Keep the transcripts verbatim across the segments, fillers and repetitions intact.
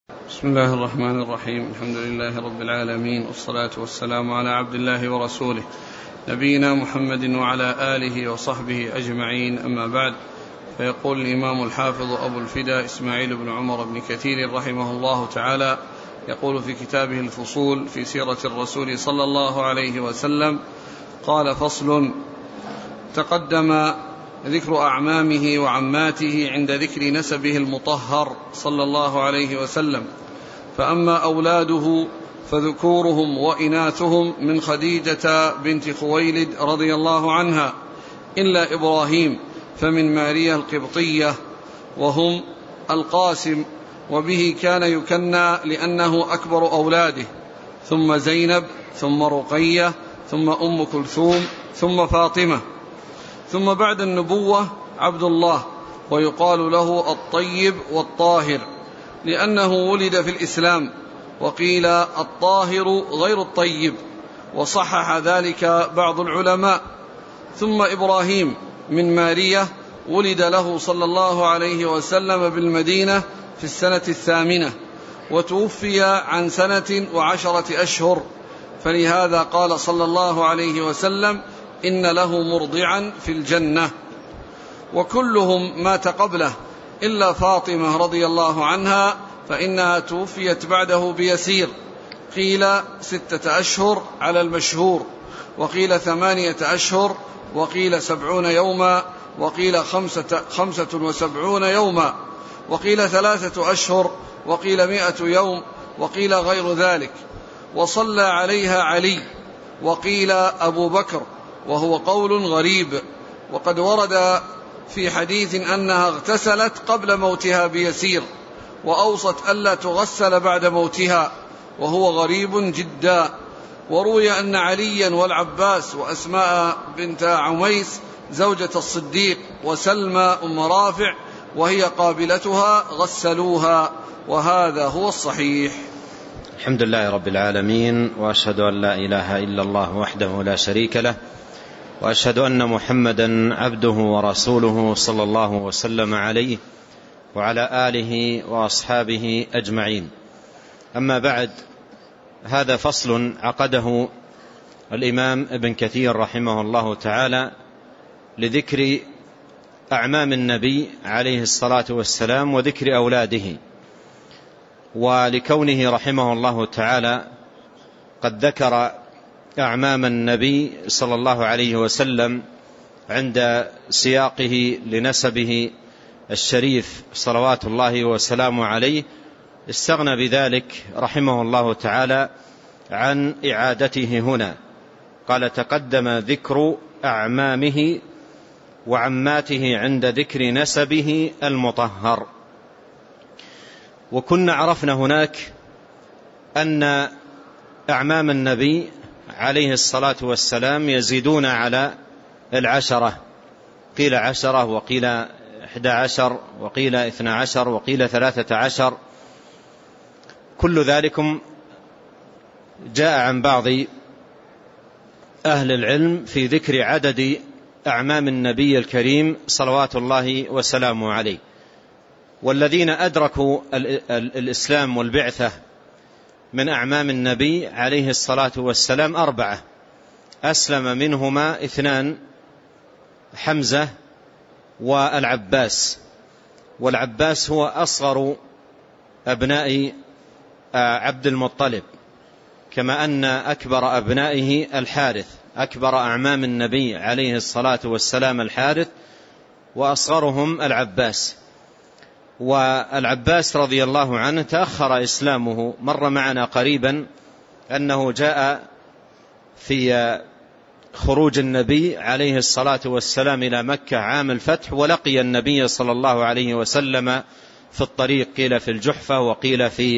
بسم الله الرحمن الرحيم. الحمد لله رب العالمين، والصلاة والسلام على عبد الله ورسوله نبينا محمد وعلى آله وصحبه أجمعين، أما بعد. فيقول الإمام الحافظ أبو الفداء إسماعيل بن عمر بن كثير رحمه الله تعالى، يقول في كتابه الفصول في سيرة الرسول صلى الله عليه وسلم: قال: فصل. تقدم ذكر أعمامه وعماته عند ذكر نسبه المطهر صلى الله عليه وسلم. فأما أولاده فذكورهم وإناثهم من خديجة بنت خويلد رضي الله عنها إلا إبراهيم فمن ماريا القبطية، وهم القاسم، وبه كان يكنى لأنه أكبر أولاده، ثم زينب، ثم رقية، ثم أم كلثوم، ثم فاطمة، ثم بعد النبوة عبد الله، ويقال له الطيب والطاهر لأنه ولد في الإسلام، وقيل الطاهر غير الطيب، وصحح ذلك بعض العلماء. ثم إبراهيم من مارية ولد له صلى الله عليه وسلم بالمدينة في السنة الثامنة، وتوفي عن سنة وعشرة أشهر، فلهذا قال صلى الله عليه وسلم: إن له مرضعا في الجنة. وكلهم مات قبله إلا فاطمة رضي الله عنها، فإنها توفيت بعده بيسير، قيل ستة أشهر على المشهور، وقيل ثمانية أشهر، وقيل سبعون يوما، وقيل خمسة, خمسة وسبعون يوما، وقيل ثلاثة أشهر، وقيل مئة يوم، وقيل غير ذلك. وصلى عليها علي، وقيل أبو بكر، وهو قول غريب. وقد ورد في حديث أنها اغتسلت قبل موتها بيسير، وأوصت ألا تغسل بعد موتها، وهو غريب جدا. وروي أن عليا والعباس وأسماء بنت عميس زوجة الصديق وسلمى أم رافع وهي قابلتها غسلوها، وهذا هو الصحيح. الحمد لله رب العالمين، وأشهد أن لا إله إلا الله وحده لا شريك له، وأشهد أن محمدا عبده ورسوله صلى الله وسلم عليه وعلى آله وأصحابه أجمعين. أما بعد، هذا فصل عقده الإمام ابن كثير رحمه الله تعالى لذكر أعمام النبي عليه الصلاة والسلام وذكر أولاده، ولكونه رحمه الله تعالى قد ذكر أعمام النبي صلى الله عليه وسلم عند سياقه لنسبه الشريف صلوات الله وسلامه عليه، استغنى بذلك رحمه الله تعالى عن إعادته هنا. قال: تقدم ذكر أعمامه وعماته عند ذكر نسبه المطهر. وكنا عرفنا هناك أن أعمام النبي عليه الصلاة والسلام يزيدون على العشرة، قيل عشرة، وقيل إحدى عشر، وقيل اثنى عشر، وقيل ثلاثة عشر. كل ذلكم جاء عن بعض أهل العلم في ذكر عدد أعمام النبي الكريم صلوات الله وسلامه عليه. والذين أدركوا الإسلام والبعثة من أعمام النبي عليه الصلاة والسلام أربعة، أسلم منهما اثنان: حمزة والعباس. والعباس هو أصغر أبناء عبد المطلب، كما أن أكبر أبنائه الحارث. أكبر أعمام النبي عليه الصلاة والسلام الحارث، وأصغرهم العباس. والعباس رضي الله عنه تأخر إسلامه، مر معنا قريبا أنه جاء في خروج النبي عليه الصلاة والسلام إلى مكة عام الفتح، ولقي النبي صلى الله عليه وسلم في الطريق، قيل في الجحفة، وقيل في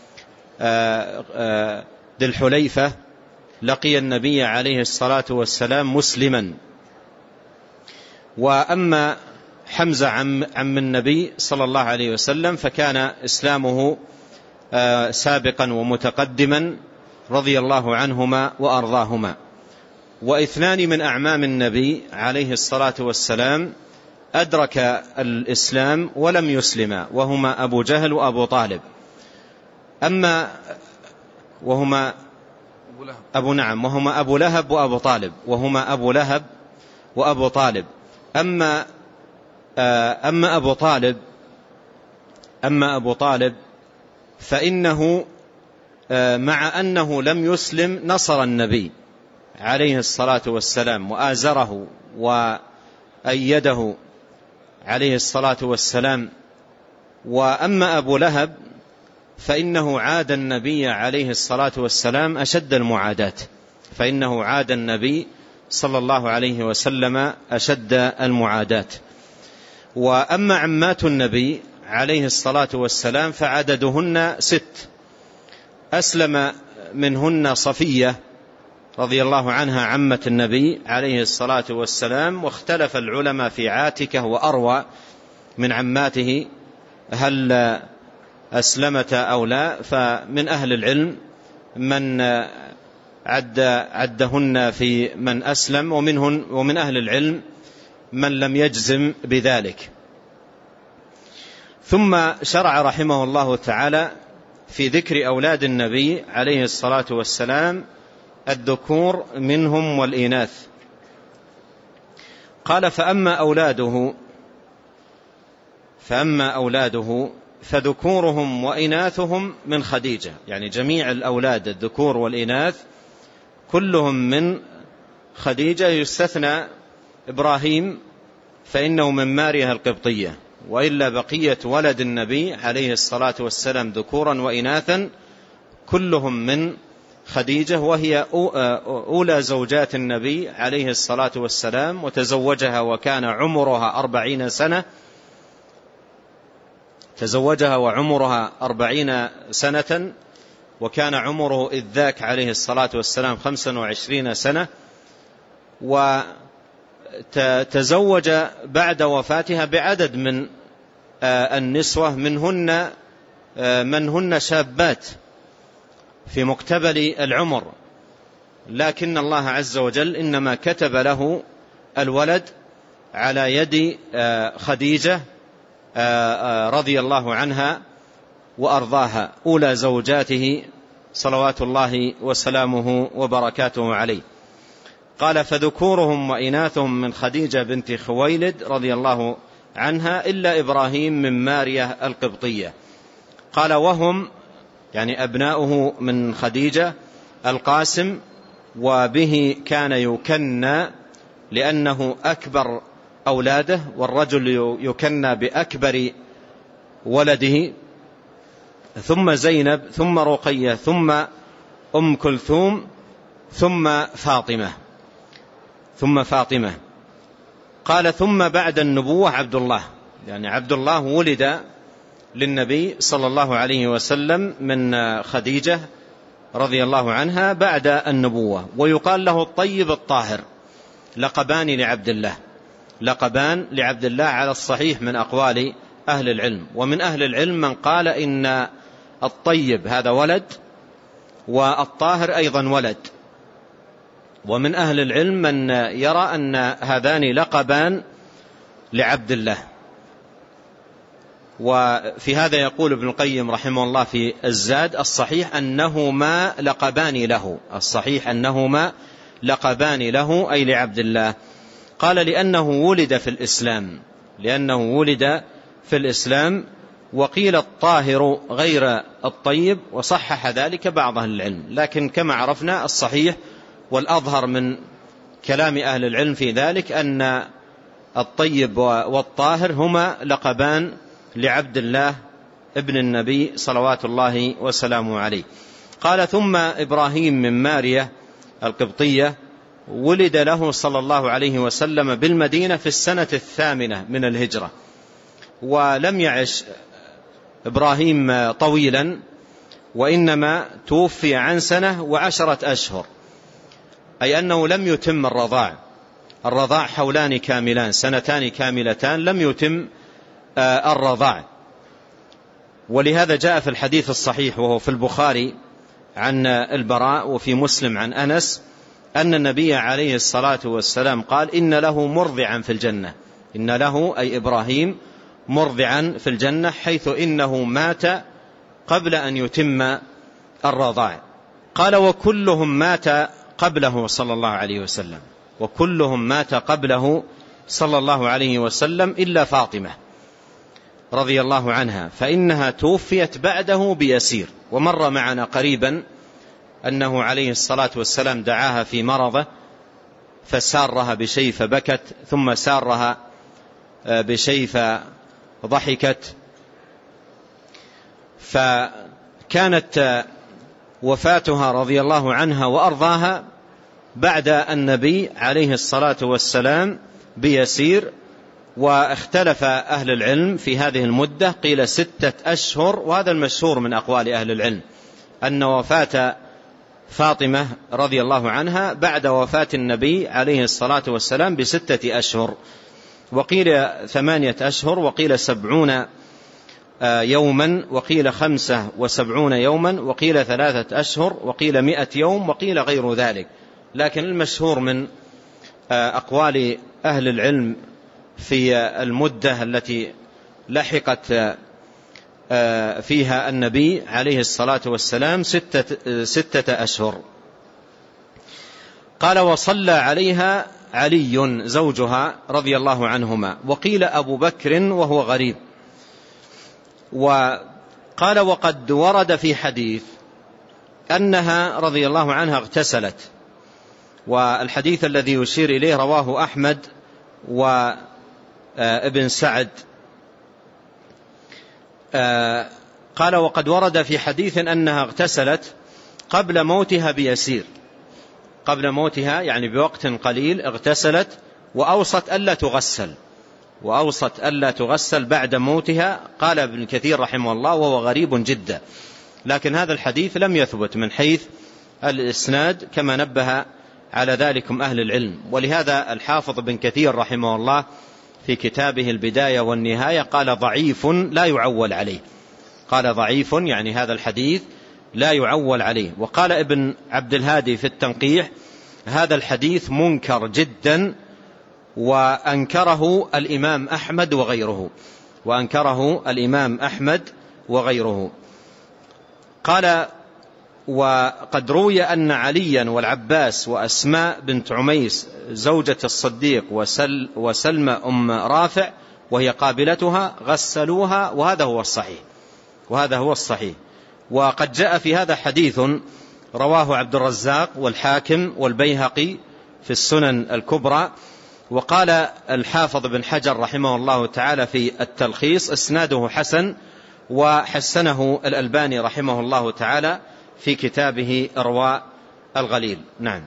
ذي الحليفة. لقي النبي عليه الصلاة والسلام مسلما. وأما حمزة عم, عم النبي صلى الله عليه وسلم فكان إسلامه سابقا ومتقدما رضي الله عنهما وأرضاهما. واثنان من أعمام النبي عليه الصلاة والسلام أدرك الإسلام ولم يسلما، وهما أبو جهل وأبو طالب. أما وهما أبو نعم وهما أبو لهب وأبو طالب وهما أبو لهب وأبو طالب أما أما أبو طالب أما أبو طالب فإنه مع أنه لم يسلم نصر النبي عليه الصلاة والسلام وآزره وأيده عليه الصلاة والسلام. وأما أبو لهب فإنه عاد النبي عليه الصلاة والسلام أشد المعاداة فإنه عاد النبي صلى الله عليه وسلم أشد المعاداة. وأما عمات النبي عليه الصلاة والسلام فعددهن ست، أسلم منهن صفية رضي الله عنها عمة النبي عليه الصلاة والسلام، واختلف العلماء في عاتكة وأروى من عماته هل أسلمت أو لا، فمن أهل العلم من عد عدهن في من أسلم ومنهن ومن أهل العلم من لم يجزم بذلك. ثم شرع رحمه الله تعالى في ذكر أولاد النبي عليه الصلاة والسلام الذكور منهم والإناث. قال فأما أولاده فأما أولاده فذكورهم وإناثهم من خديجة، يعني جميع الأولاد الذكور والإناث كلهم من خديجة، يستثنى إبراهيم فإنه من ماريا القبطية، وإلا بقية ولد النبي عليه الصلاة والسلام ذكورا وإناثا كلهم من خديجة، وهي أولى زوجات النبي عليه الصلاة والسلام، وتزوجها وكان عمرها أربعين سنة تزوجها وعمرها أربعين سنة وكان عمره إذ ذاك عليه الصلاة والسلام خمسا وعشرين سنة، وتزوج بعد وفاتها بعدد من النسوة منهن من هن شابات في مقتبل العمر، لكن الله عز وجل إنما كتب له الولد على يد خديجة رضي الله عنها وأرضاها أولى زوجاته صلوات الله وسلامه وبركاته عليه. قال فذكورهم وإناثهم من خديجة بنت خويلد رضي الله عنها إلا إبراهيم من ماريا القبطية. قال وهم يعني أبناؤه من خديجة القاسم، وبه كان يكنى لأنه أكبر أولاده، والرجل يكنى بأكبر ولده، ثم زينب ثم رقية ثم أم كلثوم ثم فاطمة ثم فاطمة قال ثم بعد النبوة عبد الله، يعني عبد الله ولد للنبي صلى الله عليه وسلم من خديجة رضي الله عنها بعد النبوة، ويقال له الطيب الطاهر، لقبان لعبد الله لقبان لعبد الله على الصحيح من أقوال أهل العلم. ومن أهل العلم من قال إن الطيب هذا ولد والطاهر أيضا ولد، ومن أهل العلم من يرى أن هذان لقبان لعبد الله. وفي هذا يقول ابن القيم رحمه الله في الزاد الصحيح أنهما لقبان له الصحيح أنهما لقبان له أي لعبد الله. قال لأنه ولد في الإسلام لأنه ولد في الإسلام وقيل الطاهر غير الطيب، وصحح ذلك بعض أهل العلم، لكن كما عرفنا الصحيح والأظهر من كلام أهل العلم في ذلك أن الطيب والطاهر هما لقبان لعبد الله ابن النبي صلوات الله وسلامه عليه. قال ثم إبراهيم من ماريا القبطية ولد له صلى الله عليه وسلم بالمدينة في السنة الثامنة من الهجرة، ولم يعش إبراهيم طويلا، وإنما توفي عن سنة وعشرة أشهر، أي أنه لم يتم الرضاع الرضاع حولان كاملان سنتان كاملتان لم يتم الرضاع. ولهذا جاء في الحديث الصحيح وهو في البخاري عن البراء وفي مسلم عن أنس أن النبي عليه الصلاة والسلام قال إن له مرضعا في الجنة إن له أي إبراهيم مرضعا في الجنة، حيث إنه مات قبل أن يتم الرضاع. قال وكلهم مات قبله صلى الله عليه وسلم، وكلهم مات قبله صلى الله عليه وسلم إلا فاطمة رضي الله عنها، فإنها توفيت بعده بيسير. ومر معنا قريبا أنه عليه الصلاة والسلام دعاها في مرضه فسارها بشيء فبكت، ثم سارها بشيء فضحكت. فكانت وفاتها رضي الله عنها وأرضاها بعد النبي عليه الصلاة والسلام بيسير. واختلف أهل العلم في هذه المدة، قيل ستة أشهر، وهذا المشهور من أقوال أهل العلم أن وفاة فاطمة رضي الله عنها بعد وفاة النبي عليه الصلاة والسلام بستة أشهر، وقيل ثمانية أشهر، وقيل سبعون يوما، وقيل خمسة وسبعون يوما، وقيل ثلاثة أشهر، وقيل مئة يوم، وقيل غير ذلك. لكن المشهور من أقوال أهل العلم في المدة التي لحقت فيها النبي عليه الصلاة والسلام ستة, ستة أشهر. قال وصلى عليها علي زوجها رضي الله عنهما، وقيل أبو بكر وهو غريب. وقال وقد ورد في حديث أنها رضي الله عنها اغتسلت، والحديث الذي يشير إليه رواه أحمد وابن سعد. قال وقد ورد في حديث أنها اغتسلت قبل موتها بيسير، قبل موتها يعني بوقت قليل اغتسلت، وأوصت ألا تغسل، وأوصت ألا تغسل بعد موتها. قال ابن كثير رحمه الله وهو غريب جدا، لكن هذا الحديث لم يثبت من حيث الإسناد كما نبه على ذلكم أهل العلم. ولهذا الحافظ ابن كثير رحمه الله في كتابه البداية والنهاية قال ضعيف لا يعول عليه، قال ضعيف يعني هذا الحديث لا يعول عليه. وقال ابن عبد الهادي في التنقيح هذا الحديث منكر جدا، وأنكره الإمام أحمد وغيره، وأنكره الإمام أحمد وغيره. قال وقد روي أن عليا والعباس وأسماء بنت عميس زوجة الصديق وسل وسلمى أم رافع وهي قابلتها غسلوها، وهذا هو الصحيح، وهذا هو الصحيح. وقد جاء في هذا حديث رواه عبد الرزاق والحاكم والبيهقي في السنن الكبرى. وقال الحافظ بن حجر رحمه الله تعالى في التلخيص اسناده حسن، وحسنه الألباني رحمه الله تعالى في كتابه إرواء الغليل. نعم.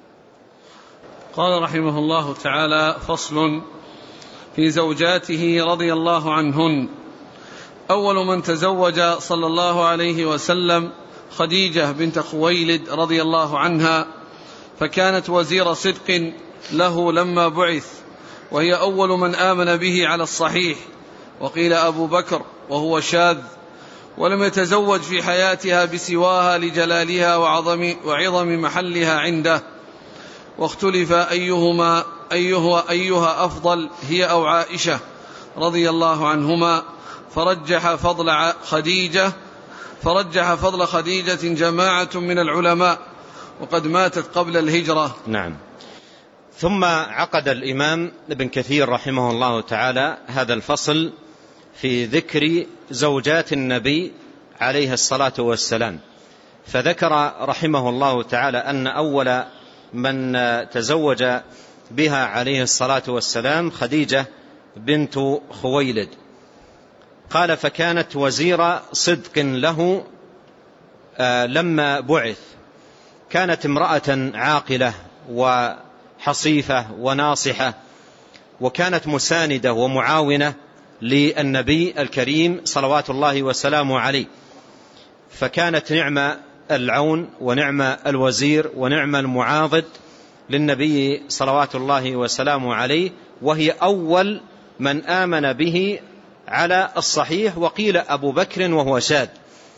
قال رحمه الله تعالى فصل في زوجاته رضي الله عنهن. أول من تزوج صلى الله عليه وسلم خديجة بنت خويلد رضي الله عنها، فكانت وزير صدق له لما بعث، وهي أول من آمن به على الصحيح. وقيل أبو بكر وهو شاذ، ولم يتزوج في حياتها بسواها لجلالها وعظم, وعظم محلها عنده. واختلف أيهما أيها, أيها أفضل هي أو عائشة رضي الله عنهما، فرجح فضل خديجة فرجح فضل خديجة جماعة من العلماء، وقد ماتت قبل الهجرة. نعم. ثم عقد الإمام ابن كثير رحمه الله تعالى هذا الفصل في ذكر زوجات النبي عليه الصلاة والسلام، فذكر رحمه الله تعالى أن أول من تزوج بها عليه الصلاة والسلام خديجة بنت خويلد. قال فكانت وزير صدق له لما بعث، كانت امرأة عاقلة وحصيفة وناصحة، وكانت مساندة ومعاونة للنبي الكريم صلوات الله وسلامه عليه، فكانت نعمة العون ونعمة الوزير ونعمة المعاضد للنبي صلوات الله وسلامه عليه، وهي أول من آمن به على الصحيح. وقيل أبو بكر وهو شاذ.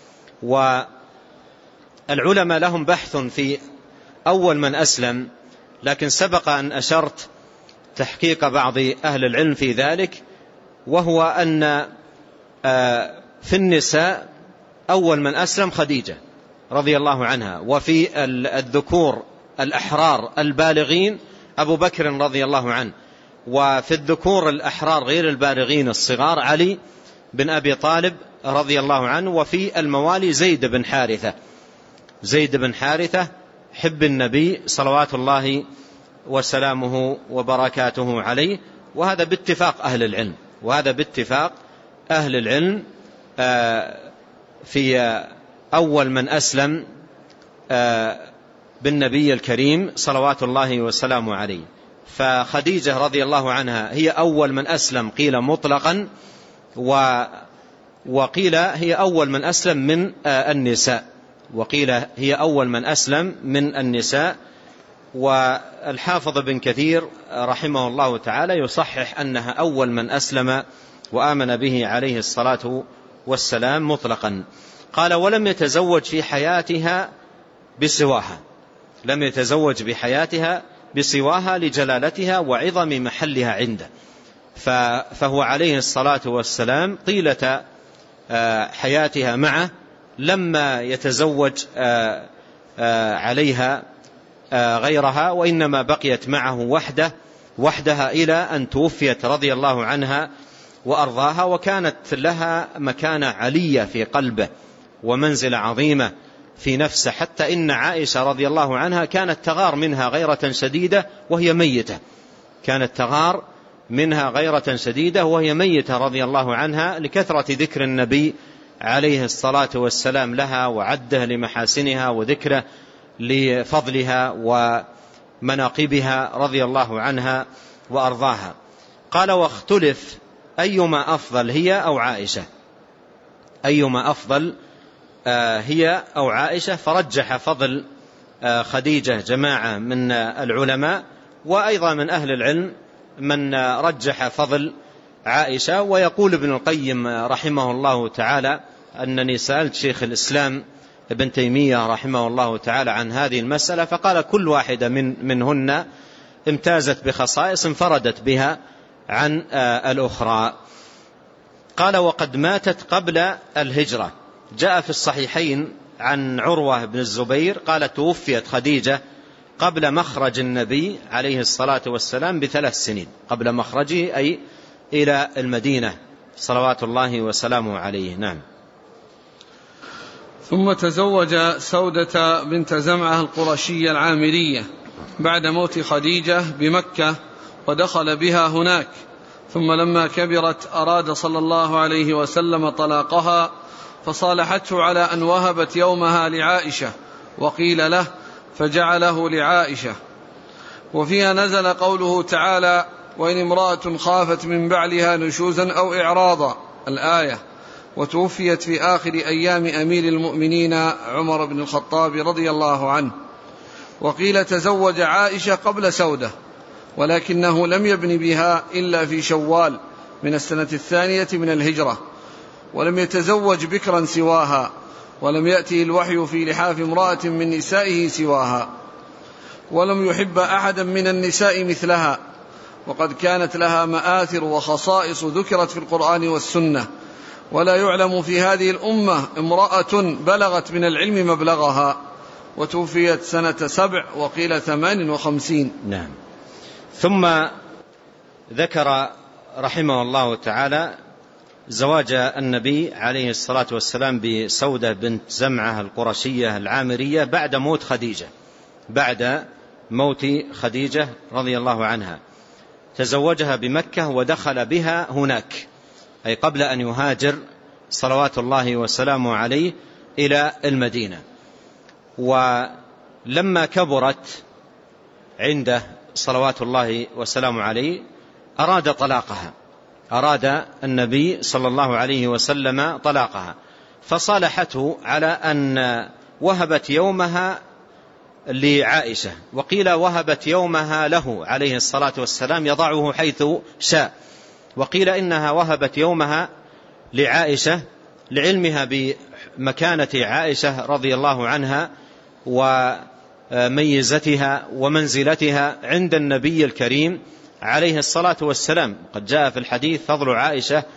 والعلماء لهم بحث في أول من أسلم، لكن سبق أن أشرت تحقيق بعض أهل العلم في ذلك، وهو أن في النساء أول من أسلم خديجة رضي الله عنها، وفي الذكور الأحرار البالغين أبو بكر رضي الله عنه، وفي الذكور الأحرار غير البالغين الصغار علي بن أبي طالب رضي الله عنه، وفي الموالي زيد بن حارثة زيد بن حارثة حب النبي صلوات الله وسلامه وبركاته عليه. وهذا باتفاق أهل العلم وهذا باتفاق أهل العلم في أول من أسلم بالنبي الكريم صلوات الله وسلامه عليه. فخديجة رضي الله عنها هي أول من أسلم قيل مطلقا، وقيل هي أول من أسلم من النساء وقيل هي أول من أسلم من النساء. والحافظ بن كثير رحمه الله تعالى يصحح أنها أول من أسلم وآمن به عليه الصلاة والسلام مطلقا. قال ولم يتزوج في حياتها بسواها لم يتزوج بحياتها بسواها لجلالتها وعظم محلها عنده، فهو عليه الصلاة والسلام طيلة حياتها معه لما يتزوج عليها غيرها، وإنما بقيت معه وحده وحدها إلى أن توفيت رضي الله عنها وأرضاها. وكانت لها مكانة علية في قلبه ومنزلة عظيمة في نفسه، حتى إن عائشة رضي الله عنها كانت تغار منها غيرة شديدة وهي ميتة كانت تغار منها غيرة شديدة وهي ميتة رضي الله عنها، لكثرة ذكر النبي عليه الصلاة والسلام لها وعده لمحاسنها وذكره لفضلها ومناقبها رضي الله عنها وأرضاها. قال واختلف أيما أفضل هي أو عائشة أيما أفضل هي أو عائشة فرجح فضل خديجة جماعة من العلماء، وأيضا من أهل العلم من رجح فضل عائشة. ويقول ابن القيم رحمه الله تعالى أنني سألت شيخ الإسلام ابن تيمية رحمه الله تعالى عن هذه المسألة، فقال كل واحدة من منهن امتازت بخصائص انفردت بها عن الأخرى. قال وقد ماتت قبل الهجرة. جاء في الصحيحين عن عروة بن الزبير قال توفيت خديجة قبل مخرج النبي عليه الصلاة والسلام بثلاث سنين، قبل مخرجه أي إلى المدينة صلوات الله وسلامه عليه. نعم. ثم تزوج سودة بنت زمعة القرشية العامرية بعد موت خديجة بمكة ودخل بها هناك، ثم لما كبرت أراد صلى الله عليه وسلم طلاقها فصالحته على أن وهبت يومها لعائشة، وقيل له فجعله لعائشة. وفيها نزل قوله تعالى وإن امرأة خافت من بعلها نشوزا أو إعراضا الآية، وتوفيت في آخر أيام أمير المؤمنين عمر بن الخطاب رضي الله عنه. وقيل تزوج عائشة قبل سودة، ولكنه لم يبن بها إلا في شوال من السنة الثانية من الهجرة، ولم يتزوج بكرا سواها، ولم يأتي الوحي في لحاف امرأة من نسائه سواها، ولم يحب أحدا من النساء مثلها، وقد كانت لها مآثر وخصائص ذكرت في القرآن والسنة، ولا يعلم في هذه الأمة امرأة بلغت من العلم مبلغها. وتوفيت سنة سبع وقيل ثمان وخمسين. نعم. ثم ذكر رحمه الله تعالى زواج النبي عليه الصلاة والسلام بسودة بنت زمعة القرشية العامرية بعد موت خديجة بعد موت خديجة رضي الله عنها. تزوجها بمكة ودخل بها هناك، أي قبل أن يهاجر صلوات الله وسلامه عليه إلى المدينة. ولما كبرت عنده صلوات الله وسلامه عليه أراد طلاقها أراد النبي صلى الله عليه وسلم طلاقها، فصالحته على أن وهبت يومها لعائشة، وقيل وهبت يومها له عليه الصلاة والسلام يضعه حيث شاء، وقيل إنها وهبت يومها لعائشة لعلمها بمكانة عائشة رضي الله عنها وميزتها ومنزلتها عند النبي الكريم عليه الصلاة والسلام. قد جاء في الحديث فضل عائشة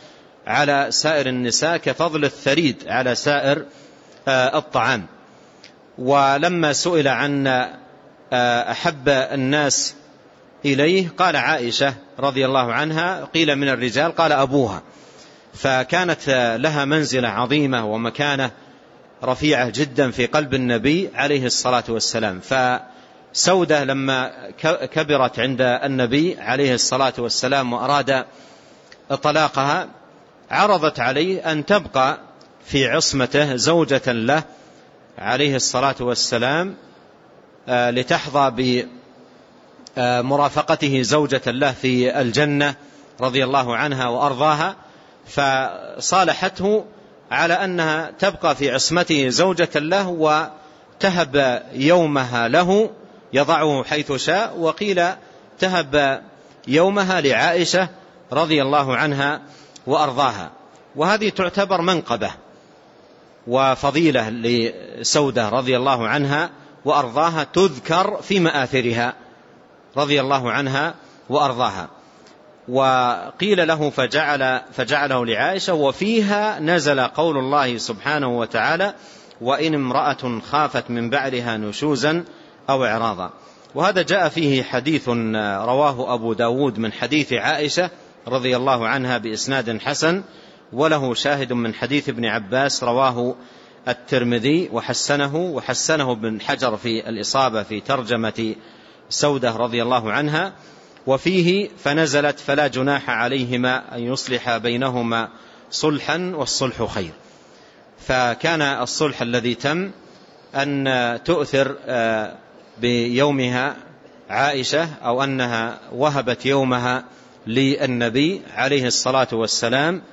على سائر النساء كفضل الثريد على سائر الطعام. ولما سئل عن أحب الناس إليه قال عائشة رضي الله عنها، قيل من الرجال قال أبوها، فكانت لها منزلة عظيمة ومكانة رفيعة جدا في قلب النبي عليه الصلاة والسلام. فسودة لما كبرت عند النبي عليه الصلاة والسلام وأراد طلاقها عرضت عليه أن تبقى في عصمته زوجة له عليه الصلاة والسلام لتحظى بمرافقته زوجة له في الجنة رضي الله عنها وأرضاها. فصالحته على أنها تبقى في عصمته زوجة له وتهب يومها له يضعه حيث شاء، وقيل تهب يومها لعائشة رضي الله عنها وأرضاها. وهذه تعتبر منقبة وفضيلة لسودة رضي الله عنها وأرضاها تذكر في مآثرها رضي الله عنها وأرضاها. وقيل له فجعل فجعله لعائشة، وفيها نزل قول الله سبحانه وتعالى: وإن امرأة خافت من بعلها نشوزا أو إعراضا. وهذا جاء فيه حديث رواه أبو داود من حديث عائشة رضي الله عنها بإسناد حسن، وله شاهد من حديث ابن عباس رواه الترمذي وحسنه وحسنه ابن حجر في الإصابة في ترجمة سودة رضي الله عنها. وفيه فنزلت: فلا جناح عليهما أن يصلح بينهما صلحا والصلح خير. فكان الصلح الذي تم أن تؤثر بيومها عائشة، أو أنها وهبت يومها للنبي عليه الصلاة والسلام،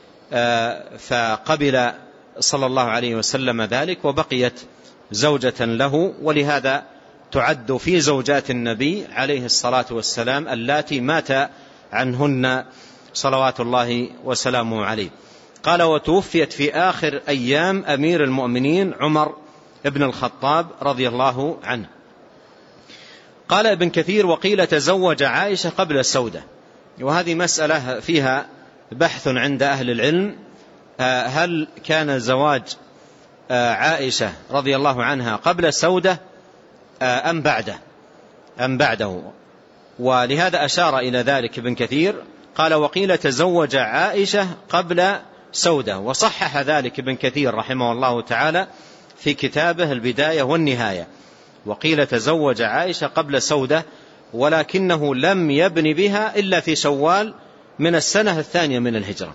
فقبل صلى الله عليه وسلم ذلك وبقيت زوجة له. ولهذا تعد في زوجات النبي عليه الصلاة والسلام اللاتي مات عنهن صلوات الله وسلامه عليه. قال: وتوفيت في آخر أيام أمير المؤمنين عمر ابن الخطاب رضي الله عنه. قال ابن كثير: وقيل تزوج عائشة قبل السودة. وهذه مسألة فيها بحث عند أهل العلم، هل كان زواج عائشة رضي الله عنها قبل السودة أم بعده أم بعده ولهذا أشار إلى ذلك ابن كثير. قال: وقيل تزوج عائشة قبل سودة، وصحح ذلك ابن كثير رحمه الله تعالى في كتابه البداية والنهاية. وقيل تزوج عائشة قبل سودة، ولكنه لم يبن بها إلا في شوال من السنة الثانية من الهجرة.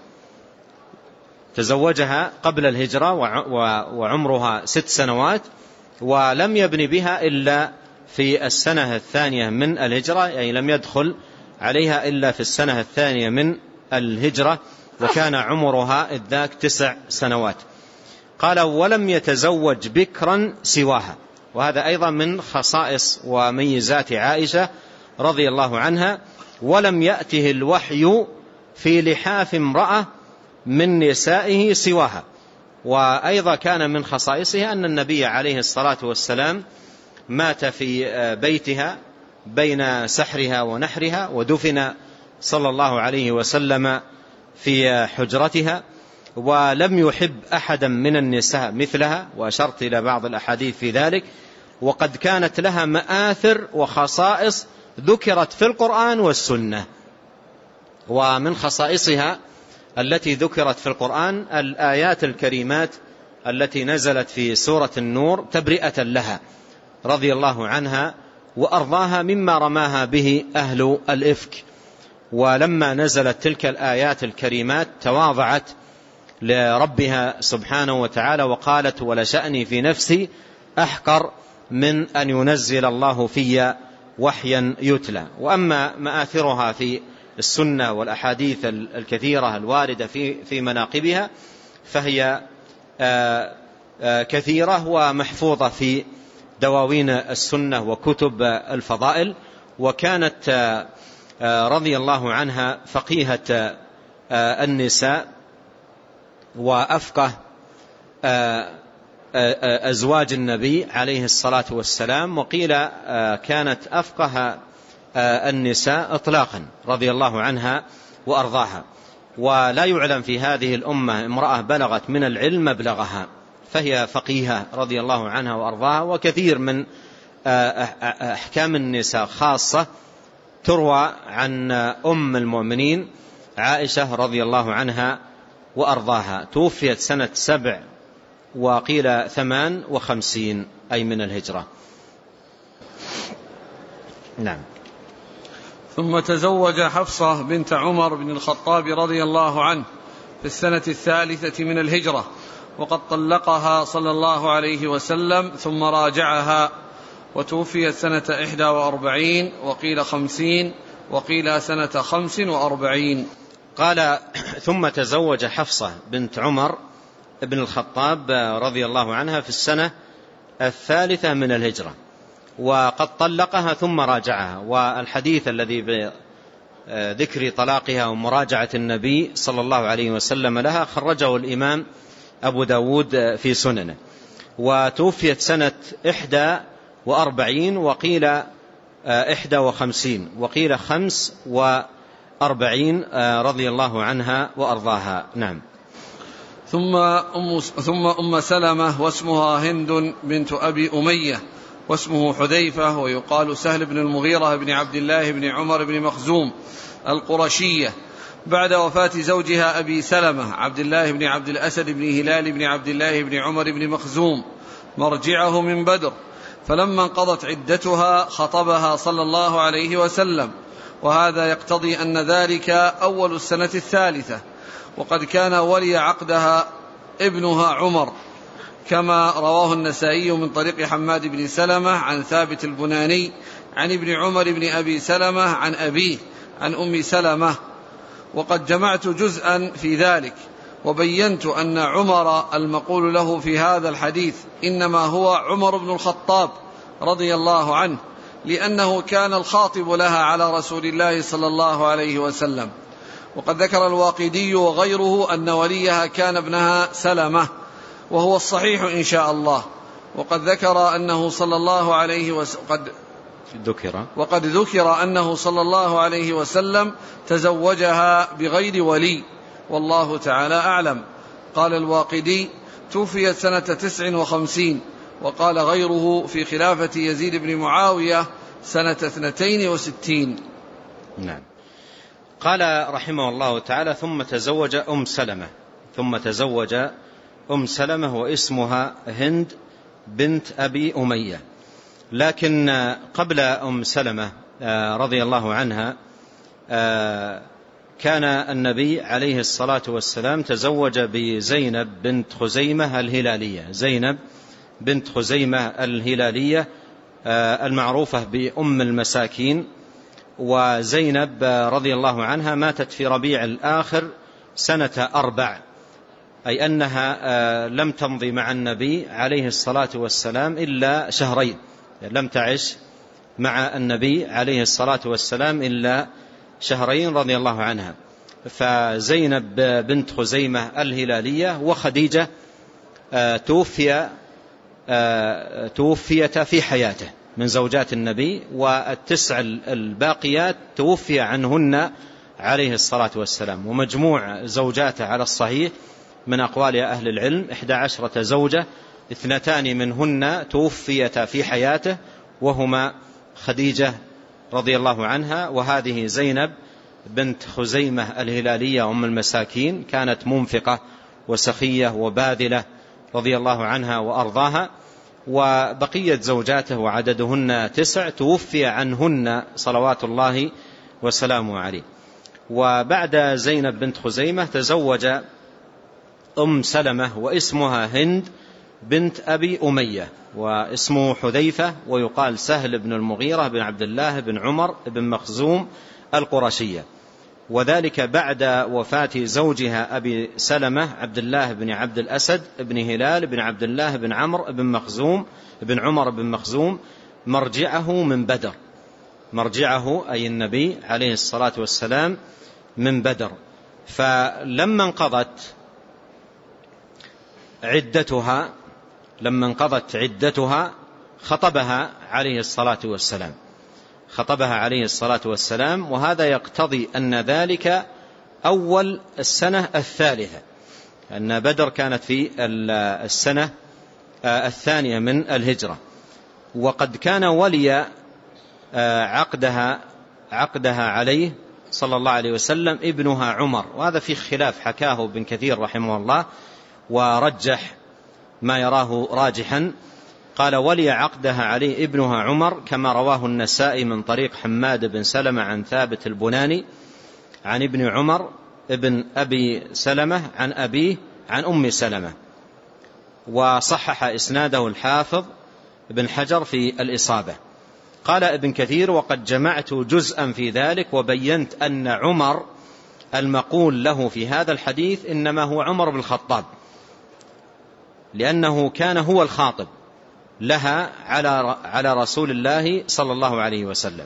تزوجها قبل الهجرة وعمرها ست سنوات، ولم يبن بها إلا في السنة الثانية من الهجرة، يعني لم يدخل عليها إلا في السنة الثانية من الهجرة، وكان عمرها إذ ذاك تسع سنوات. قال: ولم يتزوج بكرا سواها. وهذا أيضا من خصائص وميزات عائشة رضي الله عنها. ولم يأته الوحي في لحاف امرأة من نسائه سواها. وأيضا كان من خصائصها أن النبي عليه الصلاة والسلام مات في بيتها بين سحرها ونحرها، ودفن صلى الله عليه وسلم في حجرتها، ولم يحب أحدا من النساء مثلها، وأشرت إلى بعض الأحاديث في ذلك. وقد كانت لها مآثر وخصائص ذكرت في القرآن والسنة. ومن خصائصها التي ذكرت في القرآن الآيات الكريمات التي نزلت في سورة النور تبرئة لها رضي الله عنها وأرضاها مما رماها به أهل الإفك. ولما نزلت تلك الآيات الكريمات تواضعت لربها سبحانه وتعالى وقالت: ولشأني في نفسي أحقر من أن ينزل الله في وحيا يتلى. وأما مآثرها في السنة والأحاديث الكثيرة الواردة في في مناقبها فهي كثيرة ومحفوظة في دواوين السنة وكتب الفضائل. وكانت رضي الله عنها فقيهة النساء وأفقه أزواج النبي عليه الصلاة والسلام، وقيل كانت أفقه النساء إطلاقا رضي الله عنها وأرضاها. ولا يعلم في هذه الأمة امرأة بلغت من العلم مبلغها، فهي فقيهة رضي الله عنها وأرضاها. وكثير من أحكام النساء خاصة تروى عن أم المؤمنين عائشة رضي الله عنها وأرضاها، توفيت سنة سبع وقيل ثمان وخمسين أي من الهجرة. نعم. ثم تزوج حفصة بنت عمر بن الخطاب رضي الله عنه في السنة الثالثة من الهجرة، وقد طلقها صلى الله عليه وسلم ثم راجعها، وتوفيت سنة إحدى وأربعين وقيل خمسين وقيل سنة خمس وأربعين. قال ثم تزوج حفصة بنت عمر بن الخطاب رضي الله عنها في السنة الثالثة من الهجرة، وقد طلقها ثم راجعها. والحديث الذي بذكر طلاقها ومراجعة النبي صلى الله عليه وسلم لها خرجه الإمام أبو داود في سننه. وتوفيت سنة إحدى وأربعين وقيل إحدى وخمسين وقيل خمس وأربعين رضي الله عنها وأرضاها. نعم. ثم أم, ثم أم سلمة واسمها هند بنت أبي أمية واسمه حذيفة، ويقال سهل بن المغيرة بن عبد الله بن عمر بن مخزوم القرشية، بعد وفاة زوجها أبي سلمة عبد الله بن عبد الأسد بن هلال بن عبد الله بن عمر بن مخزوم مرجعه من بدر. فلما انقضت عدتها خطبها صلى الله عليه وسلم، وهذا يقتضي أن ذلك أول السنة الثالثة، وقد كان ولي عقدها ابنها عمر، كما رواه النسائي من طريق حماد بن سلمة عن ثابت البناني عن ابن عمر بن أبي سلمة عن أبيه عن أم سلمة. وقد جمعت جزءا في ذلك وبينت أن عمر المقول له في هذا الحديث إنما هو عمر بن الخطاب رضي الله عنه، لأنه كان الخاطب لها على رسول الله صلى الله عليه وسلم. وقد ذكر الواقدي وغيره أن وليها كان ابنها سلمة، وهو الصحيح إن شاء الله. وقد ذكر أنه صلى الله عليه وسلم قد ذكر وقد ذكر أنه صلى الله عليه وسلم تزوجها بغير ولي، والله تعالى أعلم. قال الواقدي توفيت سنة تسع وخمسين، وقال غيره في خلافة يزيد بن معاوية سنة اثنتين وستين. نعم. قال رحمه الله تعالى ثم تزوج أم سلمة ثم تزوج أم سلمة واسمها هند بنت أبي أمية. لكن قبل أم سلمة رضي الله عنها كان النبي عليه الصلاة والسلام تزوج بزينب بنت خزيمة الهلالية، زينب بنت خزيمة الهلالية المعروفة بأم المساكين. وزينب رضي الله عنها ماتت في ربيع الآخر سنة أربع، أي أنها لم تمضي مع النبي عليه الصلاة والسلام إلا شهرين، لم تعش مع النبي عليه الصلاة والسلام إلا شهرين رضي الله عنها. فزينب بنت خزيمة الهلالية وخديجة توفي توفيتا في حياته من زوجات النبي، والتسع الباقيات توفي عنهن عليه الصلاة والسلام. ومجموع زوجاته على الصحيح من أقوال أهل العلم إحدى عشرة زوجة، اثنتان منهن توفيتا في حياته وهما خديجة رضي الله عنها، وهذه زينب بنت خزيمة الهلالية أم المساكين، كانت منفقة وسخية وباذلة رضي الله عنها وأرضاها. وبقية زوجاته وعددهن تسع توفي عنهن صلوات الله وسلامه عليه. وبعد زينب بنت خزيمة تزوج أم سلمة واسمها هند بنت أبي أمية، واسمه حذيفة، ويقال سهل بن المغيرة بن عبد الله بن عمر بن مخزوم القرشية، وذلك بعد وفاة زوجها أبي سلمة عبد الله بن عبد الأسد بن هلال بن عبد الله بن عمرو بن مخزوم بن عمر بن مخزوم مرجعه من بدر، مرجعه أي النبي عليه الصلاة والسلام من بدر. فلما انقضت عدتها لما انقضت عدتها خطبها عليه الصلاة والسلام خطبها عليه الصلاة والسلام وهذا يقتضي أن ذلك أول السنة الثالثة، أن بدر كانت في السنة الثانية من الهجرة، وقد كان ولي عقدها عقدها عليه صلى الله عليه وسلم ابنها عمر، وهذا في خلاف حكاه ابن كثير رحمه الله ورجح ما يراه راجحا. قال ولي عقدها عليه ابنها عمر، كما رواه النسائي من طريق حماد بن سلمة عن ثابت البناني عن ابن عمر ابن أبي سلمة عن أبيه عن أم سلمة، وصحح إسناده الحافظ ابن حجر في الإصابة. قال ابن كثير: وقد جمعت جزءا في ذلك وبينت أن عمر المقول له في هذا الحديث إنما هو عمر بن الخطاب، لأنه كان هو الخاطب لها على على رسول الله صلى الله عليه وسلم.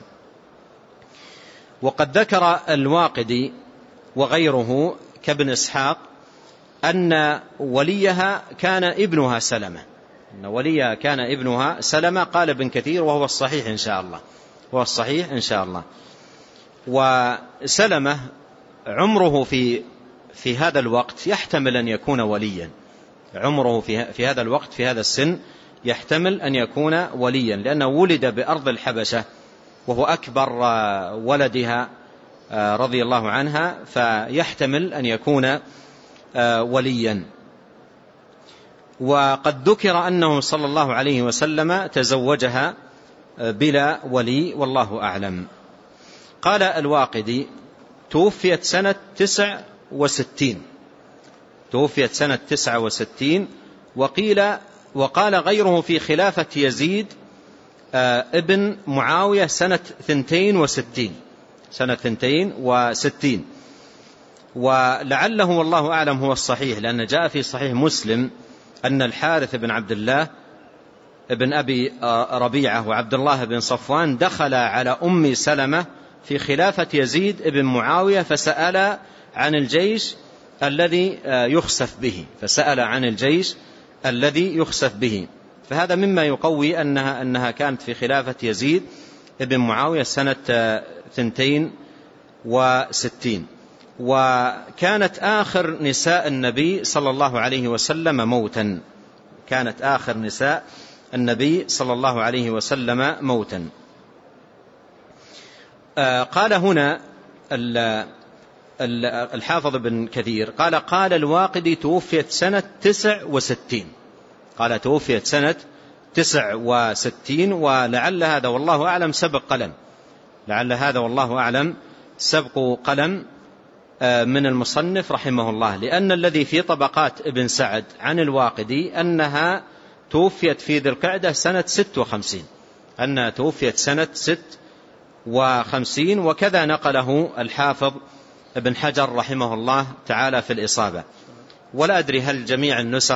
وقد ذكر الواقدي وغيره كابن إسحاق أن وليها كان ابنها سلمة، أن وليها كان ابنها سلمة. قال ابن كثير: وهو الصحيح إن شاء الله، هو الصحيح إن شاء الله. وسلمة عمره في في هذا الوقت يحتمل أن يكون وليا، عمره في في هذا الوقت في هذا السن يحتمل أن يكون وليا، لأنه ولد بأرض الحبشة وهو أكبر ولدها رضي الله عنها، فيحتمل أن يكون وليا. وقد ذكر أنه صلى الله عليه وسلم تزوجها بلا ولي، والله أعلم. قال الواقدي: توفيت سنة تسع وستين، توفيت سنة تسع وستين. وقيل وقال غيره في خلافة يزيد ابن معاوية سنة ثنتين وستين، سنة ثنتين وستين. ولعله والله أعلم هو الصحيح، لأن جاء في صحيح مسلم أن الحارث بن عبد الله ابن أبي ربيعة وعبد الله بن صفوان دخل على أم سلمة في خلافة يزيد ابن معاوية فسأل عن الجيش الذي يخسف به، فسأل عن الجيش الذي يخسف به. فهذا مما يقوي أنها, أنها كانت في خلافة يزيد ابن معاوية سنة ثنتين وستين. وكانت آخر نساء النبي صلى الله عليه وسلم موتا، كانت آخر نساء النبي صلى الله عليه وسلم موتا. قال هنا الحافظ بن كثير قال: قال الواقدي: توفيت سنة تسع وستين، قال توفيت سنة تسع وستين. ولعل هذا والله أعلم سبق قلم، لعل هذا والله أعلم سبق قلم من المصنف رحمه الله، لأن الذي في طبقات ابن سعد عن الواقدي أنها توفيت في ذي القعدة سنة ست وخمسين، أنها توفيت سنة ست وخمسين. وكذا نقله الحافظ ابن حجر رحمه الله تعالى في الإصابة. ولا أدري هل جميع النسخ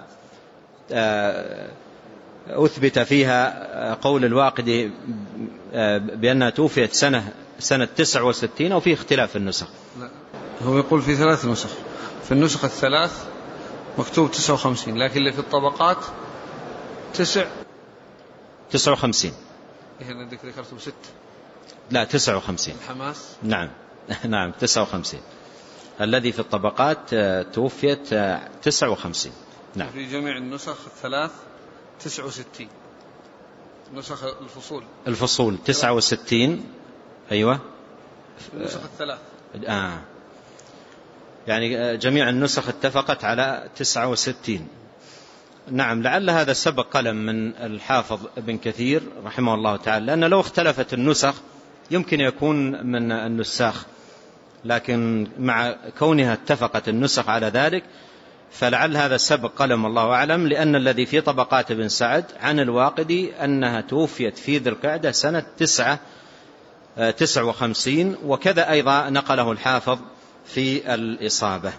أثبت فيها قول الواقدي بأنها توفيت سنة سنة تسع وستين أو في اختلاف النسخ؟ لا، هو يقول في ثلاث نسخ، في النسخ الثلاث مكتوب تسع وخمسين، لكن اللي في الطبقات تسع تسع وخمسين. إيه أنا ذكرته ست، لا تسع وخمسين الحماس. نعم نعم تسع وخمسين، الذي في الطبقات توفيت تسع وخمسين. نعم. في جميع النسخ الثلاث تسع وستين، نسخ الفصول الفصول تسع وستين. أيوة النسخ الثلاث آه. يعني جميع النسخ اتفقت على تسع وستين. نعم، لعل هذا سبق قلم من الحافظ ابن كثير رحمه الله تعالى، لأن لو اختلفت النسخ يمكن يكون من النساخ، لكن مع كونها اتفقت النسخ على ذلك فلعل هذا سبق قلم الله أعلم، لأن الذي في طبقات ابن سعد عن الواقدي أنها توفيت في ذي القعدة سنة تسعة تسع وخمسين. وكذا أيضا نقله الحافظ في الإصابة.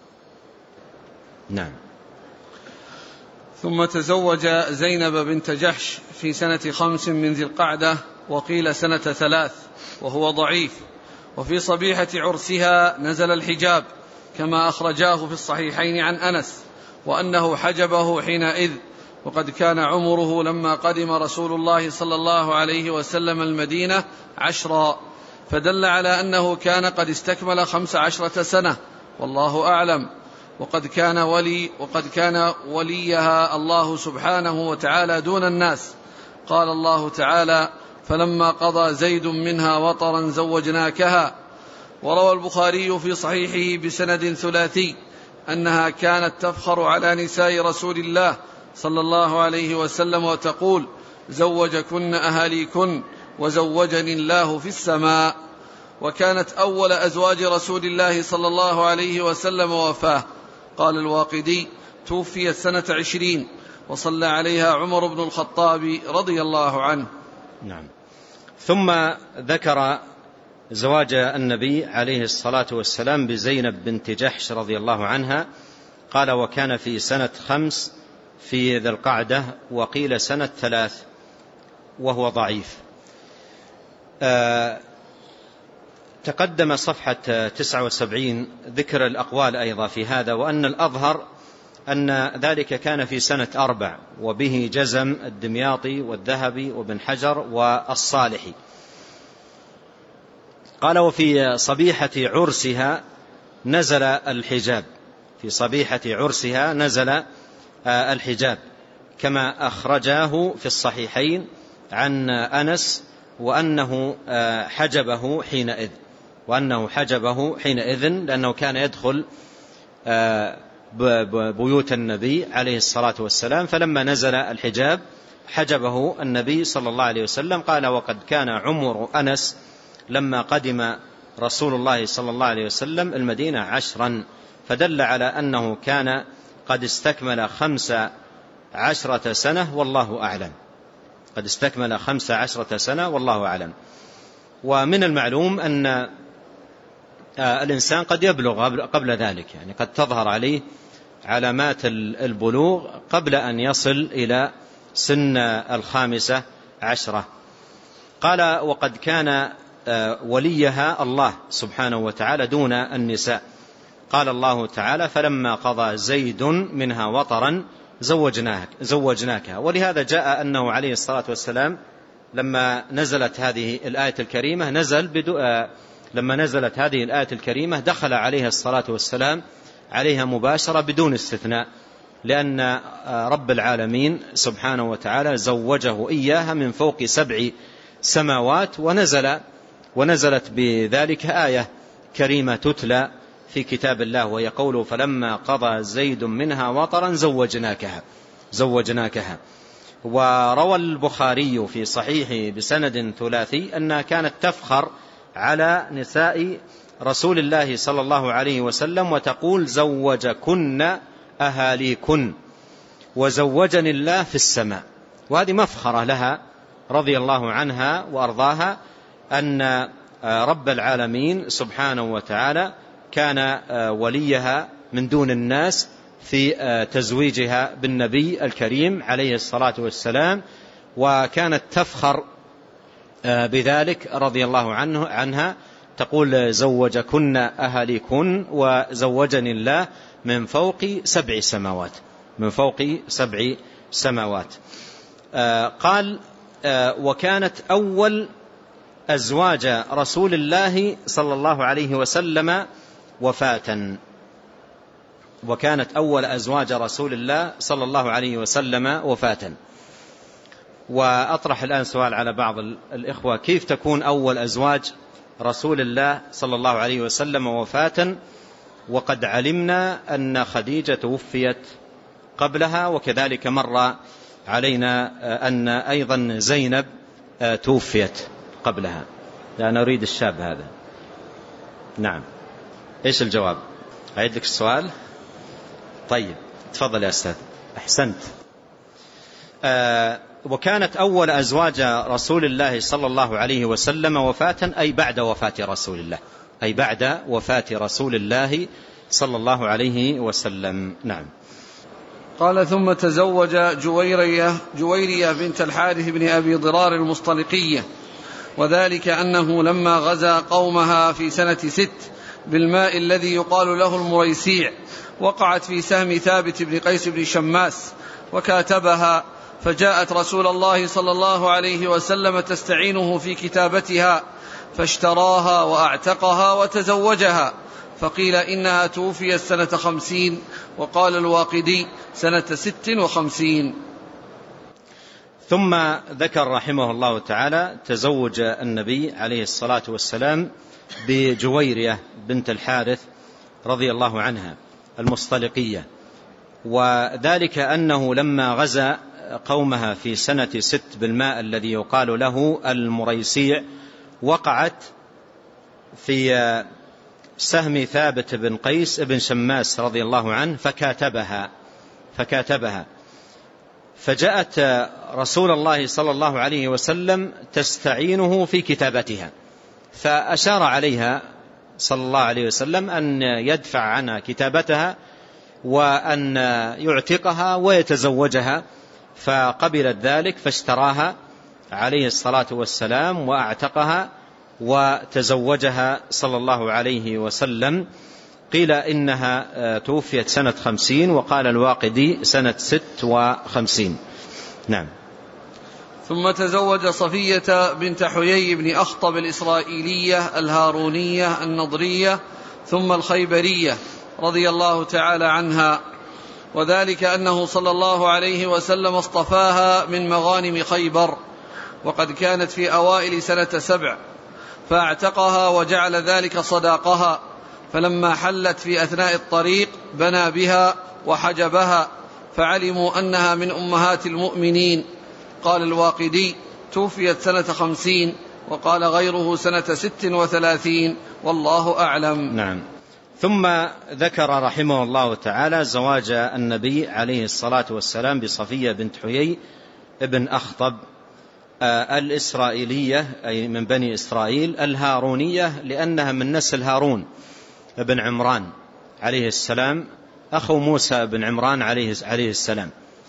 نعم. ثم تزوج زينب بنت جحش في سنة خمس من ذي القعدة، وقيل سنة ثلاث، وهو ضعيف. وفي صبيحة عرسها نزل الحجاب كما أخرجاه في الصحيحين عن أنس، وأنه حجبه حينئذ، وقد كان عمره لما قدم رسول الله صلى الله عليه وسلم المدينة عشرا، فدل على أنه كان قد استكمل خمس عشرة سنة، والله أعلم. وقد كان ولي وقد كان وليها الله سبحانه وتعالى دون الناس. قال الله تعالى: فلما قضى زيد منها وطرا زوجناكها. وروى البخاري في صحيحه بسند ثلاثي أنها كانت تفخر على نساء رسول الله صلى الله عليه وسلم وتقول: زوجكن أهاليكن وزوجني الله في السماء. وكانت أول أزواج رسول الله صلى الله عليه وسلم وفاة. قال الواقدي: توفيت سنة عشرين، وصلى عليها عمر بن الخطاب رضي الله عنه. نعم. ثم ذكر زواج النبي عليه الصلاة والسلام بزينب بنت جحش رضي الله عنها. قال: وكان في سنة خمس في ذي القعدة، وقيل سنة ثلاث، وهو ضعيف. أه تقدم صفحة تسعة وسبعين ذكر الأقوال أيضا في هذا، وأن الأظهر أن ذلك كان في سنة أربع، وبه جزم الدمياطي والذهبي وابن حجر والصالحي. قال: وفي صبيحة عرسها نزل الحجاب، في صبيحة عرسها نزل الحجاب، كما أخرجاه في الصحيحين عن أنس، وأنه حجبه حينئذ وأنه حجبه حينئذ لأنه كان يدخل بيوت النبي عليه الصلاة والسلام، فلما نزل الحجاب حجبه النبي صلى الله عليه وسلم. قال: وقد كان عمر أنس لما قدم رسول الله صلى الله عليه وسلم المدينة عشرا، فدل على أنه كان قد استكمل خمس عشرة سنة والله أعلم قد استكمل خمس عشرة سنة والله أعلم. ومن المعلوم أن الإنسان قد يبلغ قبل ذلك، يعني قد تظهر عليه علامات البلوغ قبل أن يصل إلى سن الخامسة عشرة. قال: وقد كان وليها الله سبحانه وتعالى دون النساء. قال الله تعالى: فلما قضى زيد منها وطرا زوجناك زوجناكها. ولهذا جاء أنه عليه الصلاة والسلام لما نزلت هذه الآية الكريمة نزل بدو... لما نزلت هذه الآية الكريمة دخل عليه الصلاة والسلام عليها مباشرة بدون استثناء، لأن رب العالمين سبحانه وتعالى زوجه إياها من فوق سبع سماوات، ونزل ونزلت بذلك آية كريمة تتلى في كتاب الله، وهي قوله: فلما قضى زيد منها وطرا زوجناكها زوجناكها. وروى البخاري في صحيحه بسند ثلاثي أنها كانت تفخر على نساء رسول الله صلى الله عليه وسلم وتقول: زوجكن أهاليكن وزوجني الله في السماء. وهذه مفخرة لها رضي الله عنها وأرضاها، أن رب العالمين سبحانه وتعالى كان وليها من دون الناس في تزويجها بالنبي الكريم عليه الصلاة والسلام، وكانت تفخر بذلك رضي الله عنه عنها، تقول: زوجكن أهاليكن وزوجني الله من فوق سبع سماوات من فوق سبع سماوات. قال: وكانت أول أزواج رسول الله صلى الله عليه وسلم وفاة وكانت أول أزواج رسول الله صلى الله عليه وسلم وفاة. وأطرح الآن سؤال على بعض الإخوة: كيف تكون أول أزواج رسول الله صلى الله عليه وسلم وفاة وقد علمنا أن خديجة توفيت قبلها، وكذلك مر علينا أن أيضا زينب توفيت قبلها؟ لا نريد الشاب هذا. نعم، إيش الجواب؟ أعيد لك السؤال؟ طيب تفضل يا أستاذ. أحسنت. آه وكانت أول أزواج رسول الله صلى الله عليه وسلم وفاة أي بعد وفاة رسول الله أي بعد وفاة رسول الله صلى الله عليه وسلم. نعم. قال: ثم تزوج جويرية, جويرية بنت الحارث بن أبي ضرار المصطلقية، وذلك أنه لما غزا قومها في سنة ست بالماء الذي يقال له المريسيع وقعت في سهم ثابت بن قيس بن شماس، وكاتبها فجاءت رسول الله صلى الله عليه وسلم تستعينه في كتابتها فاشتراها وأعتقها وتزوجها، فقيل إنها توفيت سنة خمسين، وقال الواقدي سنة ست وخمسين. ثم ذكر رحمه الله تعالى تزوج النبي عليه الصلاة والسلام بجويرية بنت الحارث رضي الله عنها المصطلقية، وذلك أنه لما غزا قومها في سنة ست بالماء الذي يقال له المريسيع وقعت في سهم ثابت بن قيس بن شماس رضي الله عنه فكاتبها فكاتبها فجاءت رسول الله صلى الله عليه وسلم تستعينه في كتابتها، فأشار عليها صلى الله عليه وسلم أن يدفع عنها كتابتها وأن يعتقها ويتزوجها، فقبلت ذلك فاشتراها عليه الصلاة والسلام وأعتقها وتزوجها صلى الله عليه وسلم. قيل إنها توفيت سنة خمسين، وقال الواقدي سنة ست وخمسين. نعم. ثم تزوج صفية بنت حيي بن أخطب الإسرائيلية الهارونية النضرية ثم الخيبرية رضي الله تعالى عنها، وذلك أنه صلى الله عليه وسلم اصطفاها من مغانم خيبر، وقد كانت في أوائل سنة سبع، فاعتقها وجعل ذلك صداقها، فلما حلت في أثناء الطريق بنى بها وحجبها، فعلموا أنها من أمهات المؤمنين. قال الواقدي توفيت سنة خمسين، وقال غيره سنة ست وثلاثين، والله أعلم. نعم. ثم ذكر رحمه الله تعالى زواج النبي عليه الصلاة والسلام بصفية بنت حيي ابن أخطب الإسرائيلية، أي من بني إسرائيل، الهارونية لأنها من نسل هارون بن عمران عليه السلام أخو موسى بن عمران عليه السلام،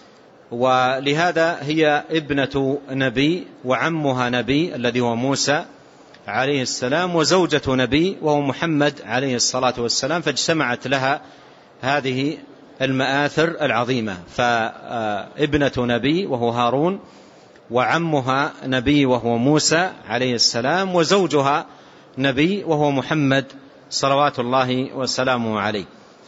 ولهذا هي ابنة نبي وعمها نبي الذي هو موسى عليه السلام، وزوجة نبي وهو محمد عليه الصلاة والسلام، فاجتمعت لها هذه المآثر العظيمة، فابنة نبي وهو هارون، وعمها نبي وهو موسى عليه السلام، وزوجها نبي وهو محمد صلوات الله وسلامه عليه.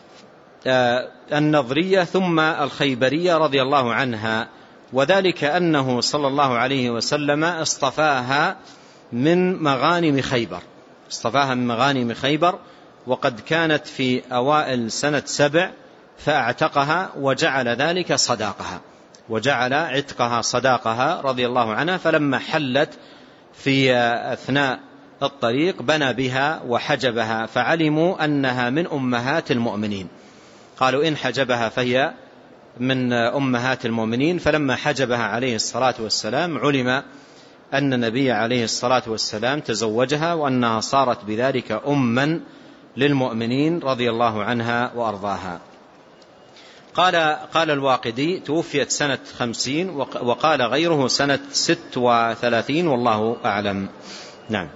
النضرية ثم الخيبرية رضي الله عنها، وذلك أنه صلى الله عليه وسلم اصطفاها من مغانم خيبر اصطفاها من مغانم خيبر وقد كانت في أوائل سنة سبع، فاعتقها وجعل ذلك صداقها وجعل عتقها صداقها رضي الله عنها، فلما حلت في أثناء الطريق بنى بها وحجبها، فعلموا أنها من أمهات المؤمنين، قالوا إن حجبها فهي من أمهات المؤمنين، فلما حجبها عليه الصلاة والسلام علم أن النبي عليه الصلاة والسلام تزوجها، وأنها صارت بذلك أما للمؤمنين رضي الله عنها وأرضاها. قال قال الواقدي توفيت سنة خمسين، وقال غيره سنة ست وثلاثين، والله أعلم. نعم.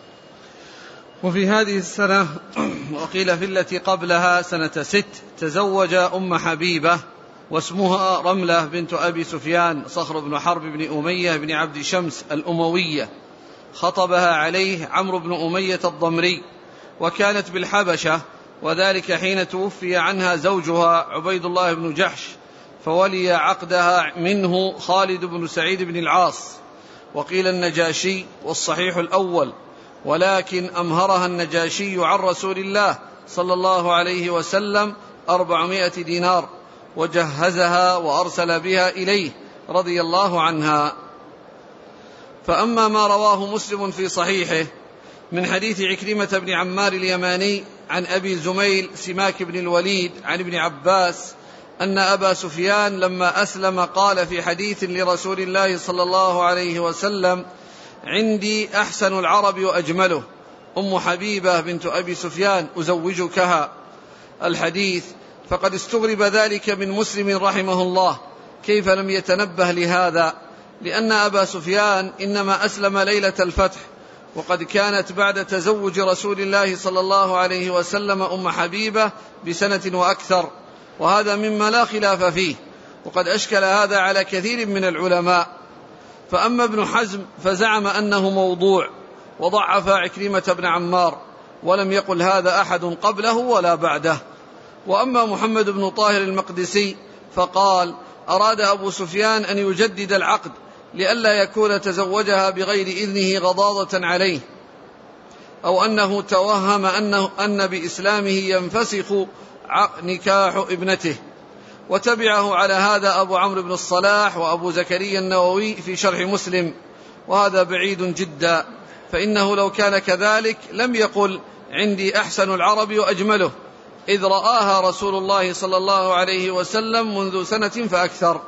وفي هذه السنة وقيل في التي قبلها سنة ست تزوج أم حبيبة واسمها رملة بنت أبي سفيان صخر بن حرب بن أمية بن عبد شمس الأموية، خطبها عليه عمرو بن أمية الضمري، وكانت بالحبشة، وذلك حين توفي عنها زوجها عبيد الله بن جحش، فولي عقدها منه خالد بن سعيد بن العاص. وقيل النجاشي، والصحيح الأول، ولكن أمهرها النجاشي عن رسول الله صلى الله عليه وسلم أربعمائة دينار، وجهزها وأرسل بها إليه رضي الله عنها. فأما ما رواه مسلم في صحيحه من حديث عكرمة بن عمار اليماني عن أبي زميل سماك بن الوليد عن ابن عباس أن أبا سفيان لما أسلم قال في حديث لرسول الله صلى الله عليه وسلم: عندي أحسن العرب وأجمله، أم حبيبة بنت أبي سفيان أزوجكها. الحديث. فقد استغرب ذلك من مسلم رحمه الله، كيف لم يتنبه لهذا؟ لأن أبا سفيان إنما أسلم ليلة الفتح، وقد كانت بعد تزوج رسول الله صلى الله عليه وسلم أم حبيبة بسنة وأكثر، وهذا مما لا خلاف فيه. وقد أشكل هذا على كثير من العلماء. فأما ابن حزم فزعم أنه موضوع وضعف عكرمة بن عمار، ولم يقل هذا أحد قبله ولا بعده. وأما محمد بن طاهر المقدسي فقال أراد أبو سفيان أن يجدد العقد لئلا يكون تزوجها بغير إذنه غضاضة عليه، أو أنه توهم أنه أن بإسلامه ينفسخ نكاح ابنته. وتبعه على هذا أبو عمرو بن الصلاح وأبو زكريا النووي في شرح مسلم، وهذا بعيد جدا، فإنه لو كان كذلك لم يقل عندي أحسن العرب وأجمله، إذ رآها رسول الله صلى الله عليه وسلم منذ سنة فأكثر.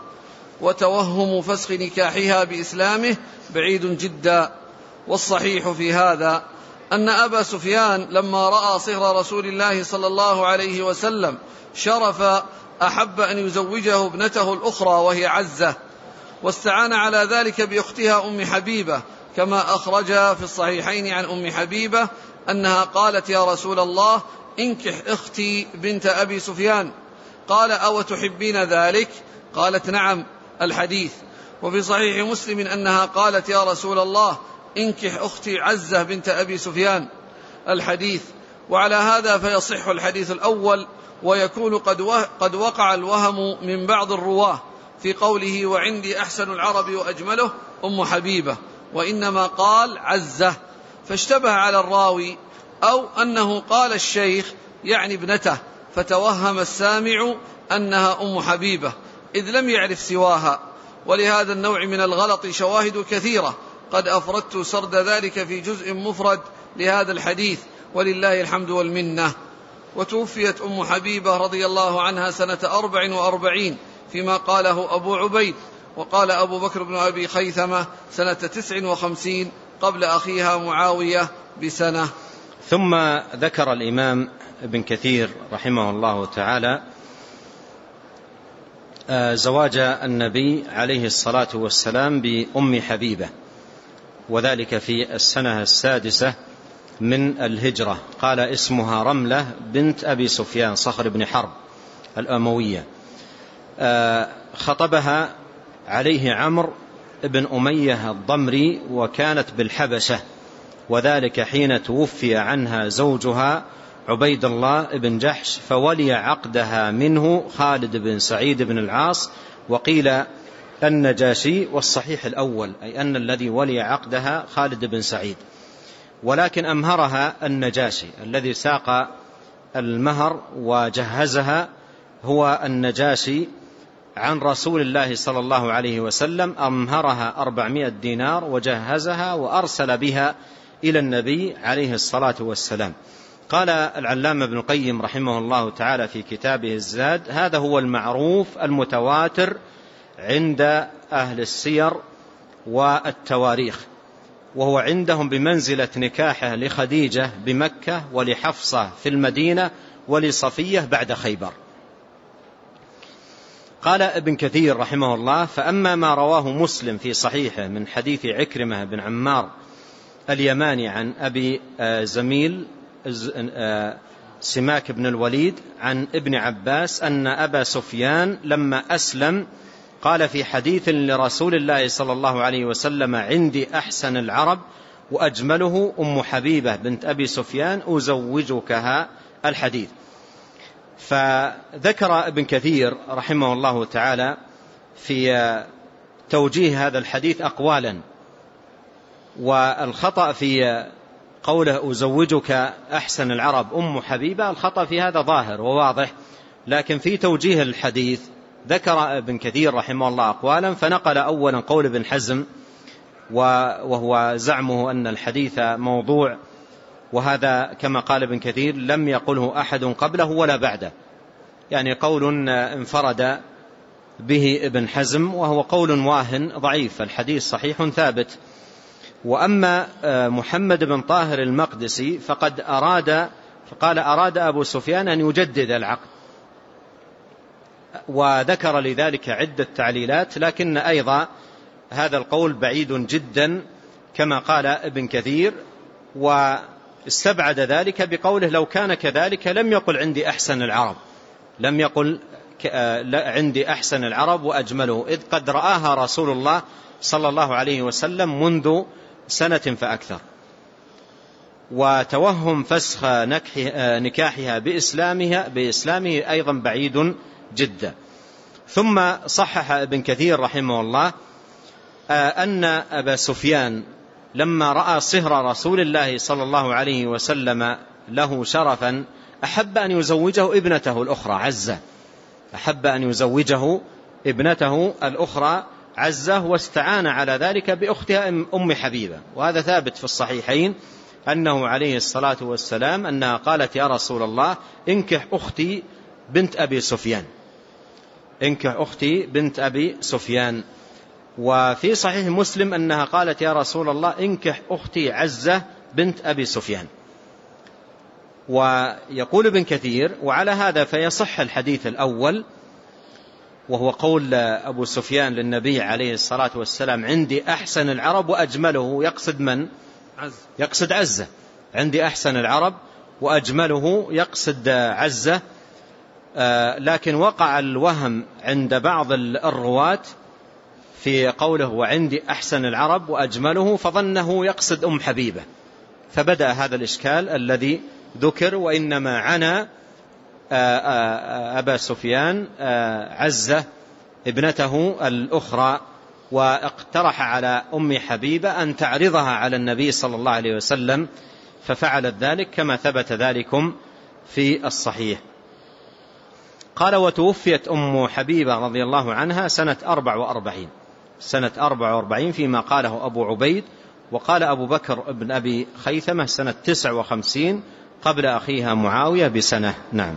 وتوهم فسخ نكاحها بإسلامه بعيد جدا. والصحيح في هذا أن أبا سفيان لما رأى صهر رسول الله صلى الله عليه وسلم شرف أحب أن يزوجه ابنته الأخرى وهي عزة، واستعان على ذلك بأختها أم حبيبة، كما أخرج في الصحيحين عن أم حبيبة أنها قالت يا رسول الله انكح أختي بنت أبي سفيان. قال أو تحبين ذلك؟ قالت نعم، الحديث. وفي صحيح مسلم أنها قالت يا رسول الله انكح أختي عزة بنت أبي سفيان، الحديث. وعلى هذا فيصح الحديث الأول، ويكون قد, قد وقع الوهم من بعض الرواه في قوله وعندي أحسن العرب وأجمله أم حبيبة، وإنما قال عزة، فاشتبه على الراوي، أو أنه قال الشيخ يعني ابنته، فتوهم السامع أنها أم حبيبة إذ لم يعرف سواها. ولهذا النوع من الغلط شواهد كثيرة، قد أفردت سرد ذلك في جزء مفرد لهذا الحديث، ولله الحمد والمنة. وتوفيت أم حبيبة رضي الله عنها سنة أربع وأربعين فيما قاله أبو عبيد، وقال أبو بكر بن أبي خيثمة سنة تسع وخمسين قبل أخيها معاوية بسنة. ثم ذكر الإمام ابن كثير رحمه الله تعالى زواج النبي عليه الصلاة والسلام بأم حبيبة، وذلك في السنة السادسة من الهجرة. قال اسمها رملة بنت أبي سفيان صخر بن حرب الأموية. خطبها عليه عمرو بن أمية الضمري، وكانت بالحبشة، وذلك حين توفي عنها زوجها عبيد الله بن جحش، فولي عقدها منه خالد بن سعيد بن العاص، وقيل النجاشي، والصحيح الأول أي أن الذي ولي عقدها خالد بن سعيد، ولكن أمهرها النجاشي. الذي ساق المهر وجهزها هو النجاشي عن رسول الله صلى الله عليه وسلم، أمهرها أربعمائة دينار وجهزها وأرسل بها إلى النبي عليه الصلاة والسلام. قال العلامة ابن القيم رحمه الله تعالى في كتابه الزاد هذا هو المعروف المتواتر عند أهل السير والتواريخ، وهو عندهم بمنزلة نكاحه لخديجة بمكة، ولحفصة في المدينة، ولصفية بعد خيبر. قال ابن كثير رحمه الله فأما ما رواه مسلم في صحيحه من حديث عكرمة بن عمار اليماني عن أبي زميل سماك بن الوليد عن ابن عباس أن أبا سفيان لما أسلم قال في حديث لرسول الله صلى الله عليه وسلم عندي أحسن العرب وأجمله أم حبيبة بنت أبي سفيان أزوجكها، الحديث. فذكر ابن كثير رحمه الله تعالى في توجيه هذا الحديث أقوالا، والخطأ في قوله أزوجك أحسن العرب أم حبيبة الخطأ في هذا ظاهر وواضح، لكن في توجيه الحديث ذكر ابن كثير رحمه الله أقوالا، فنقل أولا قول ابن حزم وهو زعمه أن الحديث موضوع، وهذا كما قال ابن كثير لم يقله أحد قبله ولا بعده، يعني قول انفرد به ابن حزم، وهو قول واهن ضعيف، الحديث صحيح ثابت. وأما محمد بن طاهر المقدسي فقد أراد فقال أراد أبو سفيان أن يجدد العقد، وذكر لذلك عدة تعليلات، لكن أيضا هذا القول بعيد جدا كما قال ابن كثير، واستبعد ذلك بقوله لو كان كذلك لم يقل عندي أحسن العرب، لم يقل عندي أحسن العرب وأجمله، إذ قد رآها رسول الله صلى الله عليه وسلم منذ سنة فأكثر. وتوهم فسخ نكاحها بإسلامها بإسلامه أيضا بعيد جدا. ثم صحح ابن كثير رحمه الله أن أبا سفيان لما رأى صهر رسول الله صلى الله عليه وسلم له شرفا أحب أن يزوجه ابنته الأخرى عزة أحب أن يزوجه ابنته الأخرى عزة واستعان على ذلك بأختها أم حبيبة. وهذا ثابت في الصحيحين أنه عليه الصلاة والسلام أنها قالت يا رسول الله انكح أختي بنت أبي سفيان انكح أختي بنت أبي سفيان. وفي صحيح مسلم أنها قالت يا رسول الله انكح أختي عزة بنت أبي سفيان. ويقول ابن كثير وعلى هذا فيصح الحديث الأول وهو قول أبو سفيان للنبي عليه الصلاة والسلام عندي أحسن العرب وأجمله، يقصد من؟ عز. يقصد عزة. عندي أحسن العرب وأجمله يقصد عزة. آه لكن وقع الوهم عند بعض الرواة في قوله وعندي أحسن العرب وأجمله فظنه يقصد أم حبيبة، فبدأ هذا الإشكال الذي ذكر. وإنما عنا أبا سفيان عزة ابنته الأخرى، واقترح على أم حبيبة أن تعرضها على النبي صلى الله عليه وسلم ففعلت ذلك كما ثبت ذلكم في الصحيح. قال وتوفيت أم حبيبة رضي الله عنها سنة أربع وأربعين سنة أربع وأربعين فيما قاله أبو عبيد. وقال أبو بكر ابن أبي خيثمة سنة تسع وخمسين قبل أخيها معاوية بسنة. نعم.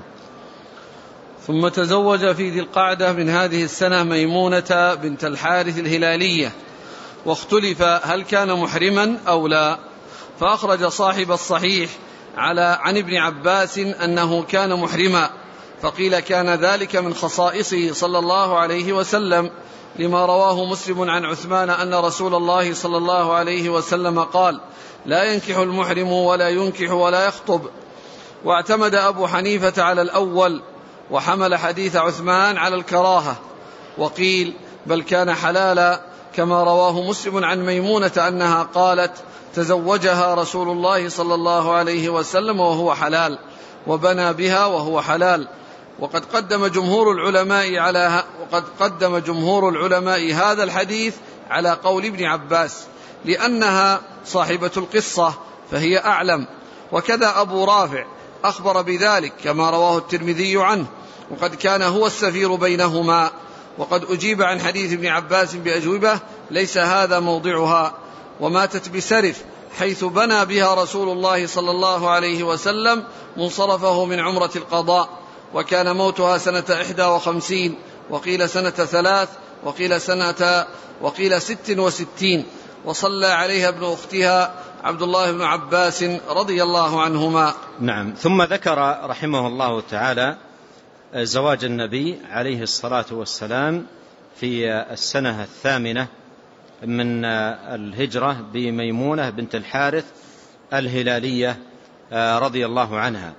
ثم تزوج في ذي القعدة من هذه السنة ميمونة بنت الحارث الهلالية، واختلف هل كان محرما أو لا، فأخرج صاحب الصحيح على عن ابن عباس أنه كان محرما، فقيل كان ذلك من خصائصه صلى الله عليه وسلم، لما رواه مسلم عن عثمان أن رسول الله صلى الله عليه وسلم قال لا ينكح المحرم ولا ينكح ولا يخطب. واعتمد أبو حنيفة على الأول وحمل حديث عثمان على الكراهة، وقيل بل كان حلالا كما رواه مسلم عن ميمونة أنها قالت تزوجها رسول الله صلى الله عليه وسلم وهو حلال وبنى بها وهو حلال. وقد قدم جمهور العلماء على وقد قدم جمهور العلماء هذا الحديث على قول ابن عباس لأنها صاحبة القصة فهي أعلم، وكذا أبو رافع أخبر بذلك كما رواه الترمذي عنه، وقد كان هو السفير بينهما. وقد أجيب عن حديث ابن عباس بأجوبة ليس هذا موضعها. وماتت بسرف حيث بنى بها رسول الله صلى الله عليه وسلم منصرفه من عمرة القضاء، وكان موتها سنة إحدى وخمسين وقيل سنة ثلاث وقيل سنة وقيل ست وستين، وصلى عليها ابن أختها عبد الله بن عباس رضي الله عنهما. نعم. ثم ذكر رحمه الله تعالى زواج النبي عليه الصلاة والسلام في السنة الثامنة من الهجرة بميمونة بنت الحارث الهلالية رضي الله عنها.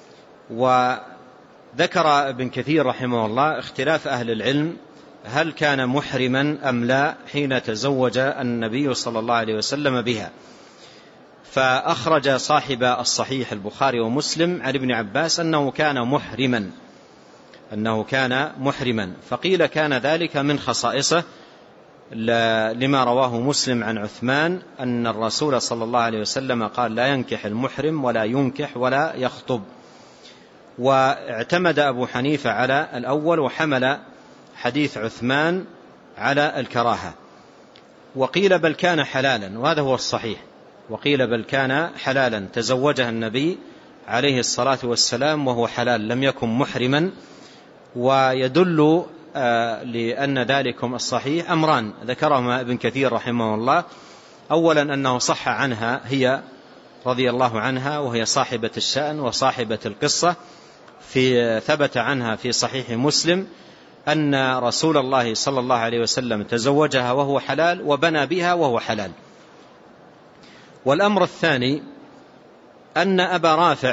وذكر ابن كثير رحمه الله اختلاف أهل العلم هل كان محرما أم لا حين تزوج النبي صلى الله عليه وسلم بها، فأخرج صاحب الصحيح البخاري ومسلم عن ابن عباس أنه كان محرما أنه كان محرما فقيل كان ذلك من خصائصه لما رواه مسلم عن عثمان أن الرسول صلى الله عليه وسلم قال لا ينكح المحرم ولا ينكح ولا يخطب. واعتمد أبو حنيفة على الأول وحمل حديث عثمان على الكراهة. وقيل بل كان حلالا، وهذا هو الصحيح، وقيل بل كان حلالا تزوجها النبي عليه الصلاة والسلام وهو حلال لم يكن محرما. ويدل آه لأن ذلكم الصحيح أمران ذكرهما ابن كثير رحمه الله. أولا أنه صح عنها هي رضي الله عنها وهي صاحبة الشأن وصاحبة القصة، في ثبت عنها في صحيح مسلم أن رسول الله صلى الله عليه وسلم تزوجها وهو حلال وبنى بها وهو حلال. والأمر الثاني أن أبا رافع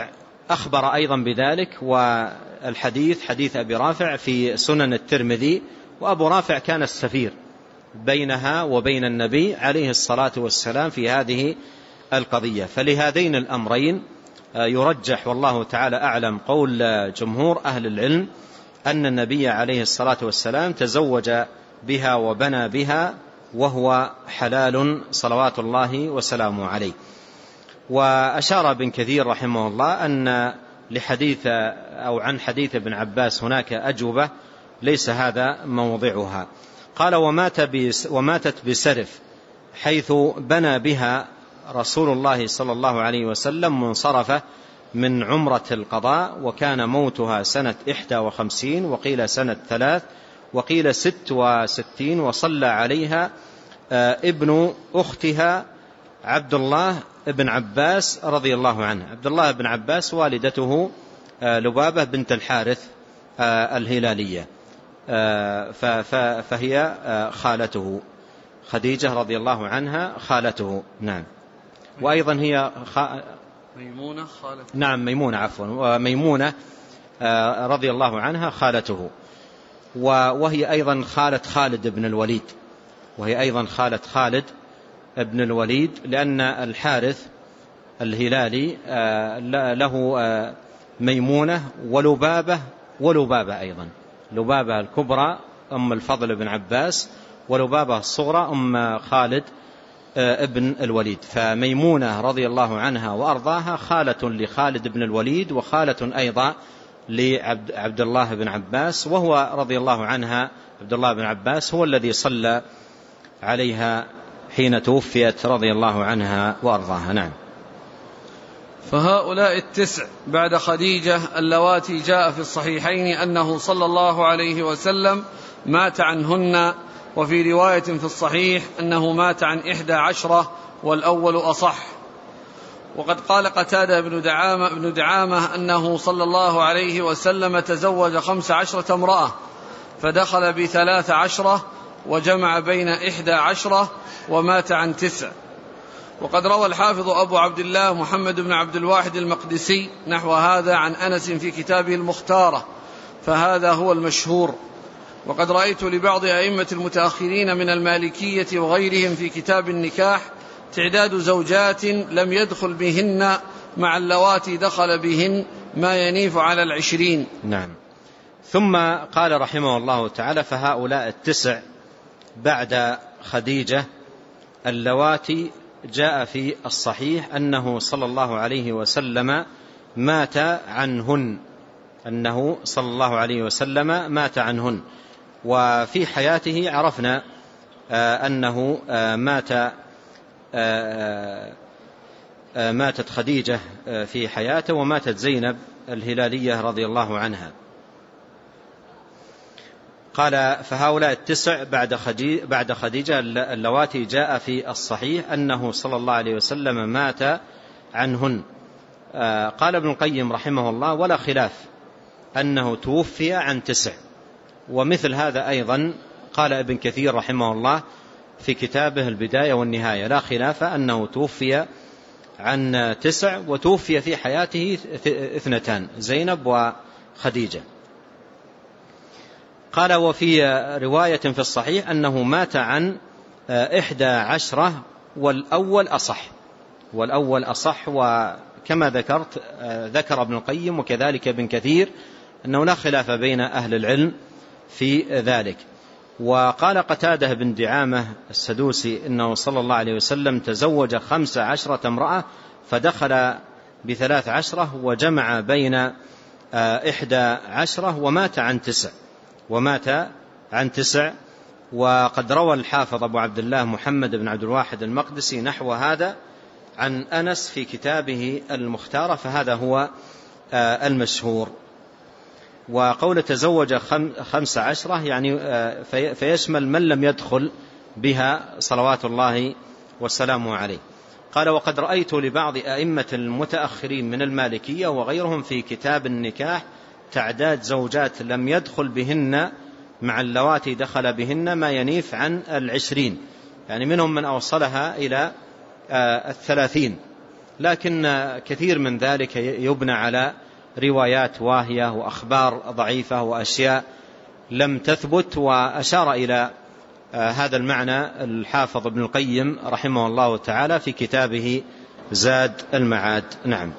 أخبر أيضا بذلك. والحديث حديث أبي رافع في سنن الترمذي، وأبو رافع كان السفير بينها وبين النبي عليه الصلاة والسلام في هذه القضية. فلهذين الأمرين يرجح والله تعالى أعلم قول جمهور أهل العلم أن النبي عليه الصلاة والسلام تزوج بها وبنى بها وهو حلال صلوات الله وسلامه عليه. وأشار ابن كثير رحمه الله أن لحديث أو عن حديث ابن عباس هناك أجوبة ليس هذا موضعها. قال وماتت بسرف حيث بنى بها رسول الله صلى الله عليه وسلم منصرفة من عمرة القضاء، وكان موتها سنة إحدى وخمسين وقيل سنة ثلاث وقيل ست وستين، وصلى عليها ابن أختها عبد الله بن عباس رضي الله عنه. عبد الله بن عباس والدته لبابة بنت الحارث الهلالية، فهي خالته خديجة رضي الله عنها خالته. نعم. وأيضا هي خ... ميمونة خالته. نعم ميمونة عفوا وميمونة رضي الله عنها خالته، وهي أيضا خالة خالد بن الوليد وهي أيضا خالة خالد بن الوليد لأن الحارث الهلالي له ميمونة ولبابة ولبابة أيضا، لبابة الكبرى أم الفضل بن عباس، ولبابة الصغرى أم خالد ابن الوليد. فميمونة رضي الله عنها وأرضاها خالة لخالد بن الوليد وخالة أيضا لعبد الله بن عباس، وهو رضي الله عنها عبد الله بن عباس هو الذي صلى عليها حين توفيت رضي الله عنها وأرضاها. نعم. فهؤلاء التسع بعد خديجة اللواتي جاء في الصحيحين أنه صلى الله عليه وسلم مات عنهن، وفي رواية في الصحيح أنه مات عن إحدى عشرة والأول أصح. وقد قال قتادة بن دعامة, بن دعامة أنه صلى الله عليه وسلم تزوج خمس عشرة امرأة فدخل بثلاث عشرة وجمع بين إحدى عشرة ومات عن تسع. وقد روى الحافظ أبو عبد الله محمد بن عبد الواحد المقدسي نحو هذا عن أنس في كتابه المختارة، فهذا هو المشهور. وقد رأيت لبعض أئمة المتأخرين من المالكية وغيرهم في كتاب النكاح تعداد زوجات لم يدخل بهن مع اللواتي دخل بهن ما ينيف على العشرين. نعم. ثم قال رحمه الله تعالى فهؤلاء التسع بعد خديجة اللواتي جاء في الصحيح أنه صلى الله عليه وسلم مات عنهن أنه صلى الله عليه وسلم مات عنهن. وفي حياته عرفنا أنه مات ماتت خديجة في حياته وماتت زينب الهلالية رضي الله عنها. قال فهؤلاء التسع بعد خديجة اللواتي جاء في الصحيح أنه صلى الله عليه وسلم مات عنهن. قال ابن القيم رحمه الله ولا خلاف أنه توفي عن تسع. ومثل هذا أيضا قال ابن كثير رحمه الله في كتابه البداية والنهاية لا خلاف أنه توفي عن تسع، وتوفي في حياته اثنتان زينب وخديجة. قال وفي رواية في الصحيح أنه مات عن إحدى عشرة والأول أصح والأول أصح وكما ذكرت ذكر ابن القيم وكذلك ابن كثير أنه لا خلاف بين أهل العلم في ذلك. وقال قتادة بن دعامة السدوسي إنه صلى الله عليه وسلم تزوج خمس عشرة امرأة فدخل بثلاث عشرة وجمع بين إحدى عشرة ومات عن تسع ومات عن تسع. وقد روى الحافظ أبو عبد الله محمد بن عبد الواحد المقدسي نحو هذا عن أنس في كتابه المختارة، فهذا هو المشهور. وقول تزوج خمس عشرة يعني فيشمل من لم يدخل بها صلوات الله والسلام عليه. قال وقد رأيت لبعض أئمة المتأخرين من المالكية وغيرهم في كتاب النكاح تعداد زوجات لم يدخل بهن مع اللواتي دخل بهن ما ينيف عن العشرين، يعني منهم من أوصلها إلى الثلاثين لكن كثير من ذلك يبنى على روايات واهية وأخبار ضعيفة وأشياء لم تثبت. وأشار إلى هذا المعنى الحافظ ابن القيم رحمه الله تعالى في كتابه زاد المعاد. نعم.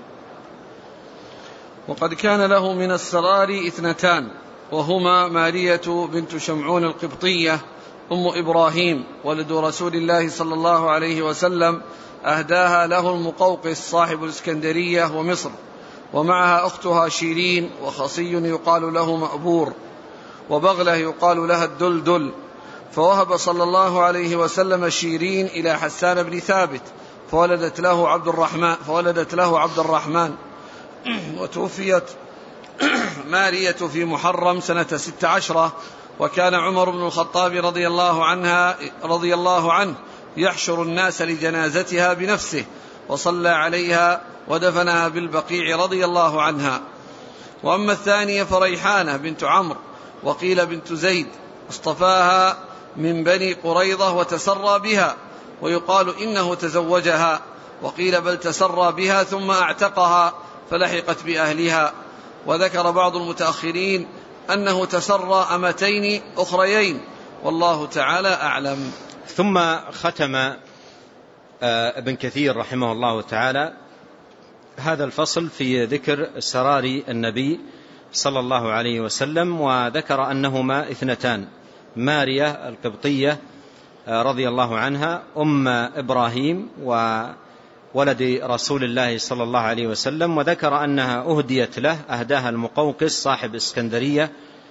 وقد كان له من السرار اثنتان، وهما مارية بنت شمعون القبطية أم إبراهيم ولد رسول الله صلى الله عليه وسلم، أهداها له المقوقس صاحب الإسكندرية ومصر، ومعها أختها شيرين، وخصي يقال له مأبور، وبغلة يقال لها الدلدل. فوهب صلى الله عليه وسلم شيرين إلى حسان بن ثابت فولدت له عبد الرحمن فولدت له عبد الرحمن وتوفيت مارية في محرم سنة ست عشرة. وكان عمر بن الخطاب رضي الله عنها رضي الله عنه يحشر الناس لجنازتها بنفسه، وصلى عليها ودفنها بالبقيع رضي الله عنها. وأما الثانية فريحانة بنت عمرو، وقيل بنت زيد، اصطفاها من بني قريظة وتسرى بها، ويقال إنه تزوجها، وقيل بل تسرى بها ثم اعتقها فلحقت بأهلها. وذكر بعض المتأخرين أنه تسرى أمتين أخريين، والله تعالى أعلم. ثم ختم ابن كثير رحمه الله تعالى هذا الفصل في ذكر سرار النبي صلى الله عليه وسلم، وذكر أنهما اثنتان: مارية القبطية رضي الله عنها أم إبراهيم وولد رسول الله صلى الله عليه وسلم، وذكر أنها أهديت له، أهداها المقوقس صاحب اسكندرية،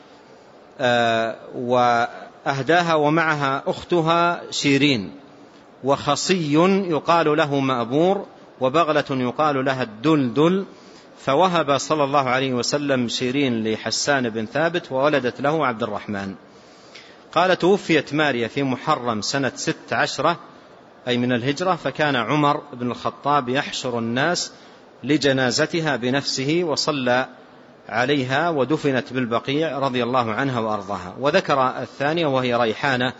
وأهداها ومعها أختها شيرين، وخصي يقال له مأبور، وبغلة يقال لها الدلدل. فوهب صلى الله عليه وسلم شيرين لحسان بن ثابت وولدت له عبد الرحمن. قال: توفيت مارية في محرم سنة ست عشرة أي من الهجرة، فكان عمر بن الخطاب يحشر الناس لجنازتها بنفسه وصلى عليها ودفنت بالبقيع رضي الله عنها وأرضاها. وذكر الثانية وهي ريحانة،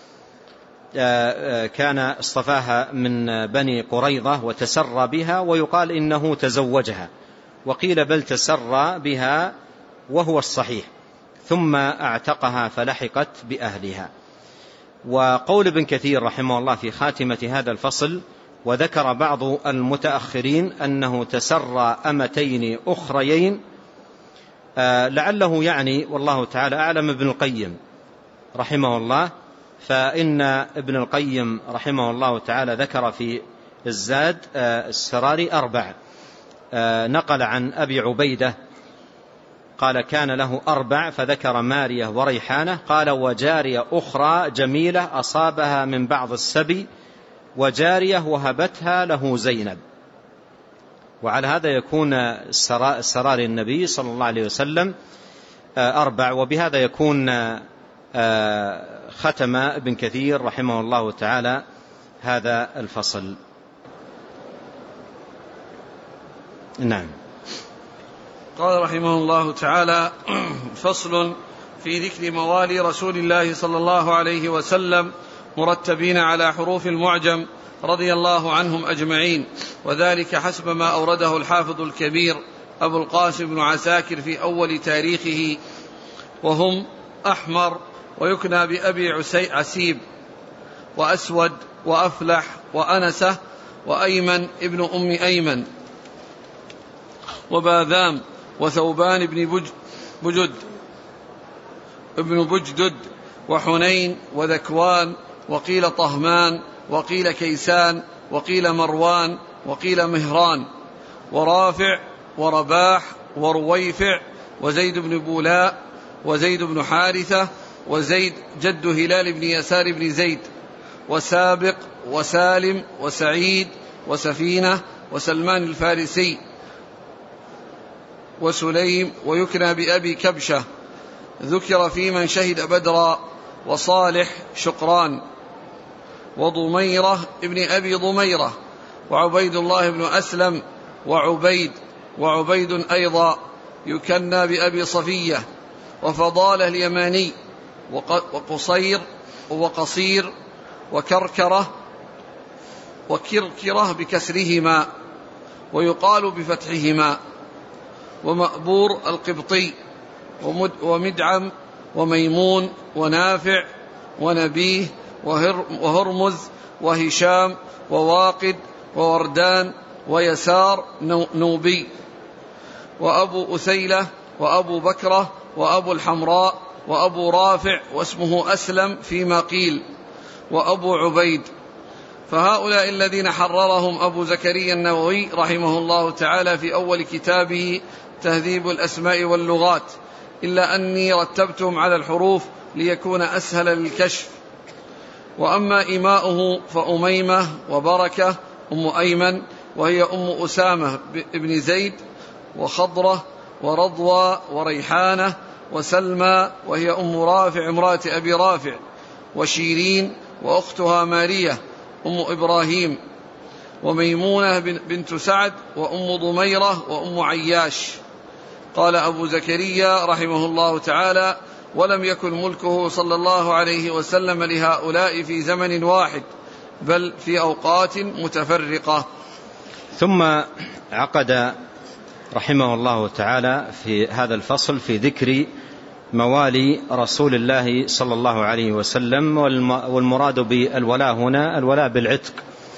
كان اصطفاها من بني قريظة وتسرى بها، ويقال إنه تزوجها، وقيل بل تسرى بها وهو الصحيح، ثم اعتقها فلحقت بأهلها. وقول ابن كثير رحمه الله في خاتمة هذا الفصل: وذكر بعض المتأخرين أنه تسرى أمتين أخريين، لعله يعني والله تعالى أعلم ابن القيم رحمه الله، فإن ابن القيم رحمه الله تعالى ذكر في الزاد السرار أربع، نقل عن أبي عبيدة قال كان له أربع، فذكر مارية وريحانة، قال: وجارية أخرى جميلة أصابها من بعض السبي، وجارية وهبتها له زينب. وعلى هذا يكون سرار النبي صلى الله عليه وسلم أربع. وبهذا يكون ختم ابن كثير رحمه الله تعالى هذا الفصل. نعم. قال رحمه الله تعالى: فصل في ذكر موالي رسول الله صلى الله عليه وسلم مرتبين على حروف المعجم رضي الله عنهم أجمعين، وذلك حسب ما أورده الحافظ الكبير أبو القاسم بن عساكر في أول تاريخه، وهم أحمر ويكنى بأبي عسيب، وأسود، وأفلح، وأنسة، وأيمن ابن أم أيمن، وباذام، وثوبان بن بجد ابن بجدد، وحنين، وذكوان، وقيل طهمان، وقيل كيسان، وقيل مروان، وقيل مهران، ورافع، ورباح، ورويفع، وزيد بن بولاء، وزيد بن حارثة، وزيد جد هلال بن يسار بن زيد، وسابق، وسالم، وسعيد، وسفينة، وسلمان الفارسي، وسليم، ويكنى بأبي كبشة، ذكر في من شهد بدرا، وصالح شقران، وضميرة ابن أبي ضميرة، وعبيد الله بن أسلم، وعبيد، وعبيد أيضا يكنى بأبي صفية، وفضالة اليماني، وقصير، وقصير، وكركرة، وكركرة بكسرهما، ويقال بفتحهما، ومأبور القبطي، ومدعم وميمون ونافع ونبيه وهرمز وهشام وواقد ووردان ويسار نوبي، وأبو أثيلة وأبو بكرة وأبو الحمراء وأبو رافع واسمه أسلم فيما قيل، وأبو عبيد. فهؤلاء الذين حررهم أبو زكريا النووي رحمه الله تعالى في أول كتابه تهذيب الأسماء واللغات، إلا أني رتبتهم على الحروف ليكون أسهل للكشف. وأما إماؤه فأميمة وبركة أم أيمن وهي أم أسامة بن زيد، وخضرة ورضوى وريحانة وسلمى وهي أم رافع امرأة أبي رافع، وشيرين وأختها مارية أم إبراهيم، وميمونة بنت سعد وأم ضميرة وأم عياش. قال أبو زكريا رحمه الله تعالى: ولم يكن ملكه صلى الله عليه وسلم لهؤلاء في زمن واحد، بل في أوقات متفرقة. ثم عقد رحمه الله تعالى في هذا الفصل في ذكر موالي رسول الله صلى الله عليه وسلم، والمراد بالولاء هنا الولاء بالعتق.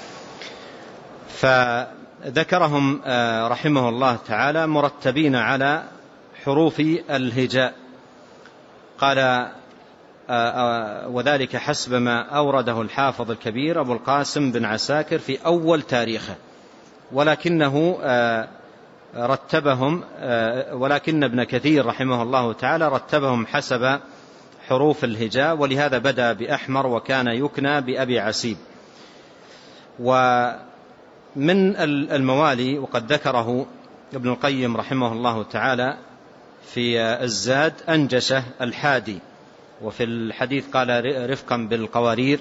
فذكرهم رحمه الله تعالى مرتبين على حروف الهجاء، قال: وذلك حسب ما أورده الحافظ الكبير أبو القاسم بن عساكر في أول تاريخه، ولكنه رتبهم ولكن ابن كثير رحمه الله تعالى رتبهم حسب حروف الهجاء، ولهذا بدأ بأحمر وكان يكنى بأبي عسيب. ومن الموالي وقد ذكره ابن القيم رحمه الله تعالى في الزاد أنجشه الحادي، وفي الحديث قال رفقا بالقوارير،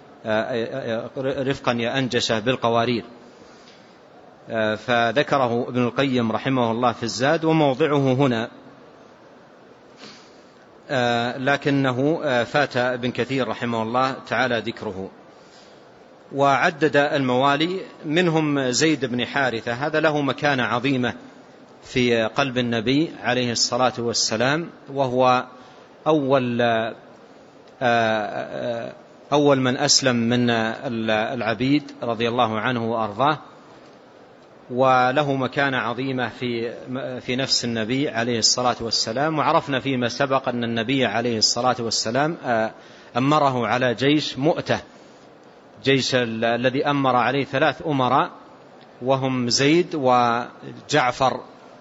رفقا يا أنجشه بالقوارير، فذكره ابن القيم رحمه الله في الزاد، وموضعه هنا، لكنه فات ابن كثير رحمه الله تعالى ذكره. وعدد الموالي منهم زيد بن حارثة، هذا له مكانة عظيمة في قلب النبي عليه الصلاة والسلام، وهو أول أول من أسلم من العبيد رضي الله عنه وأرضاه، وله مكانة عظيمة في في نفس النبي عليه الصلاة والسلام. وعرفنا فيما سبق أن النبي عليه الصلاة والسلام أمره على جيش مؤتة، جيش الذي أمر عليه ثلاث أمراء، وهم زيد وجعفر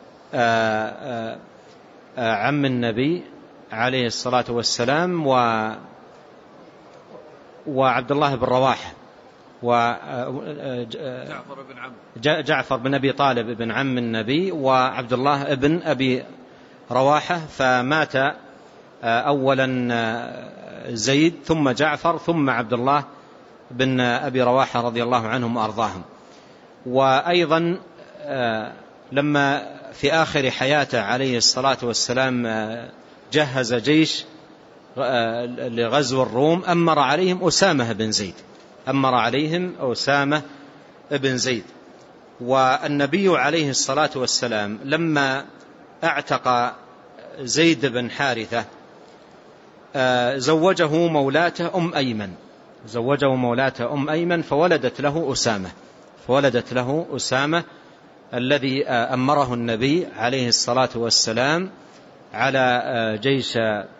عم النبي عليه الصلاة والسلام، و وعبد الله بن رواحة، وجعفر بن عم جعفر بن أبي طالب بن عم النبي، وعبد الله بن أبي رواحة. فمات أولا زيد ثم جعفر ثم عبد الله بن أبي رواحة رضي الله عنهم وأرضاهم. وأيضا لما في آخر حياته عليه الصلاة والسلام جهز جيش لغزو الروم، أمر عليهم أسامة بن زيد أمر عليهم أسامة بن زيد. والنبي عليه الصلاة والسلام لما اعتق زيد بن حارثة زوجه مولاته أم أيمن زوجه مولاته أم أيمن فولدت له أسامة فولدت له أسامة الذي أمره النبي عليه الصلاة والسلام على جيش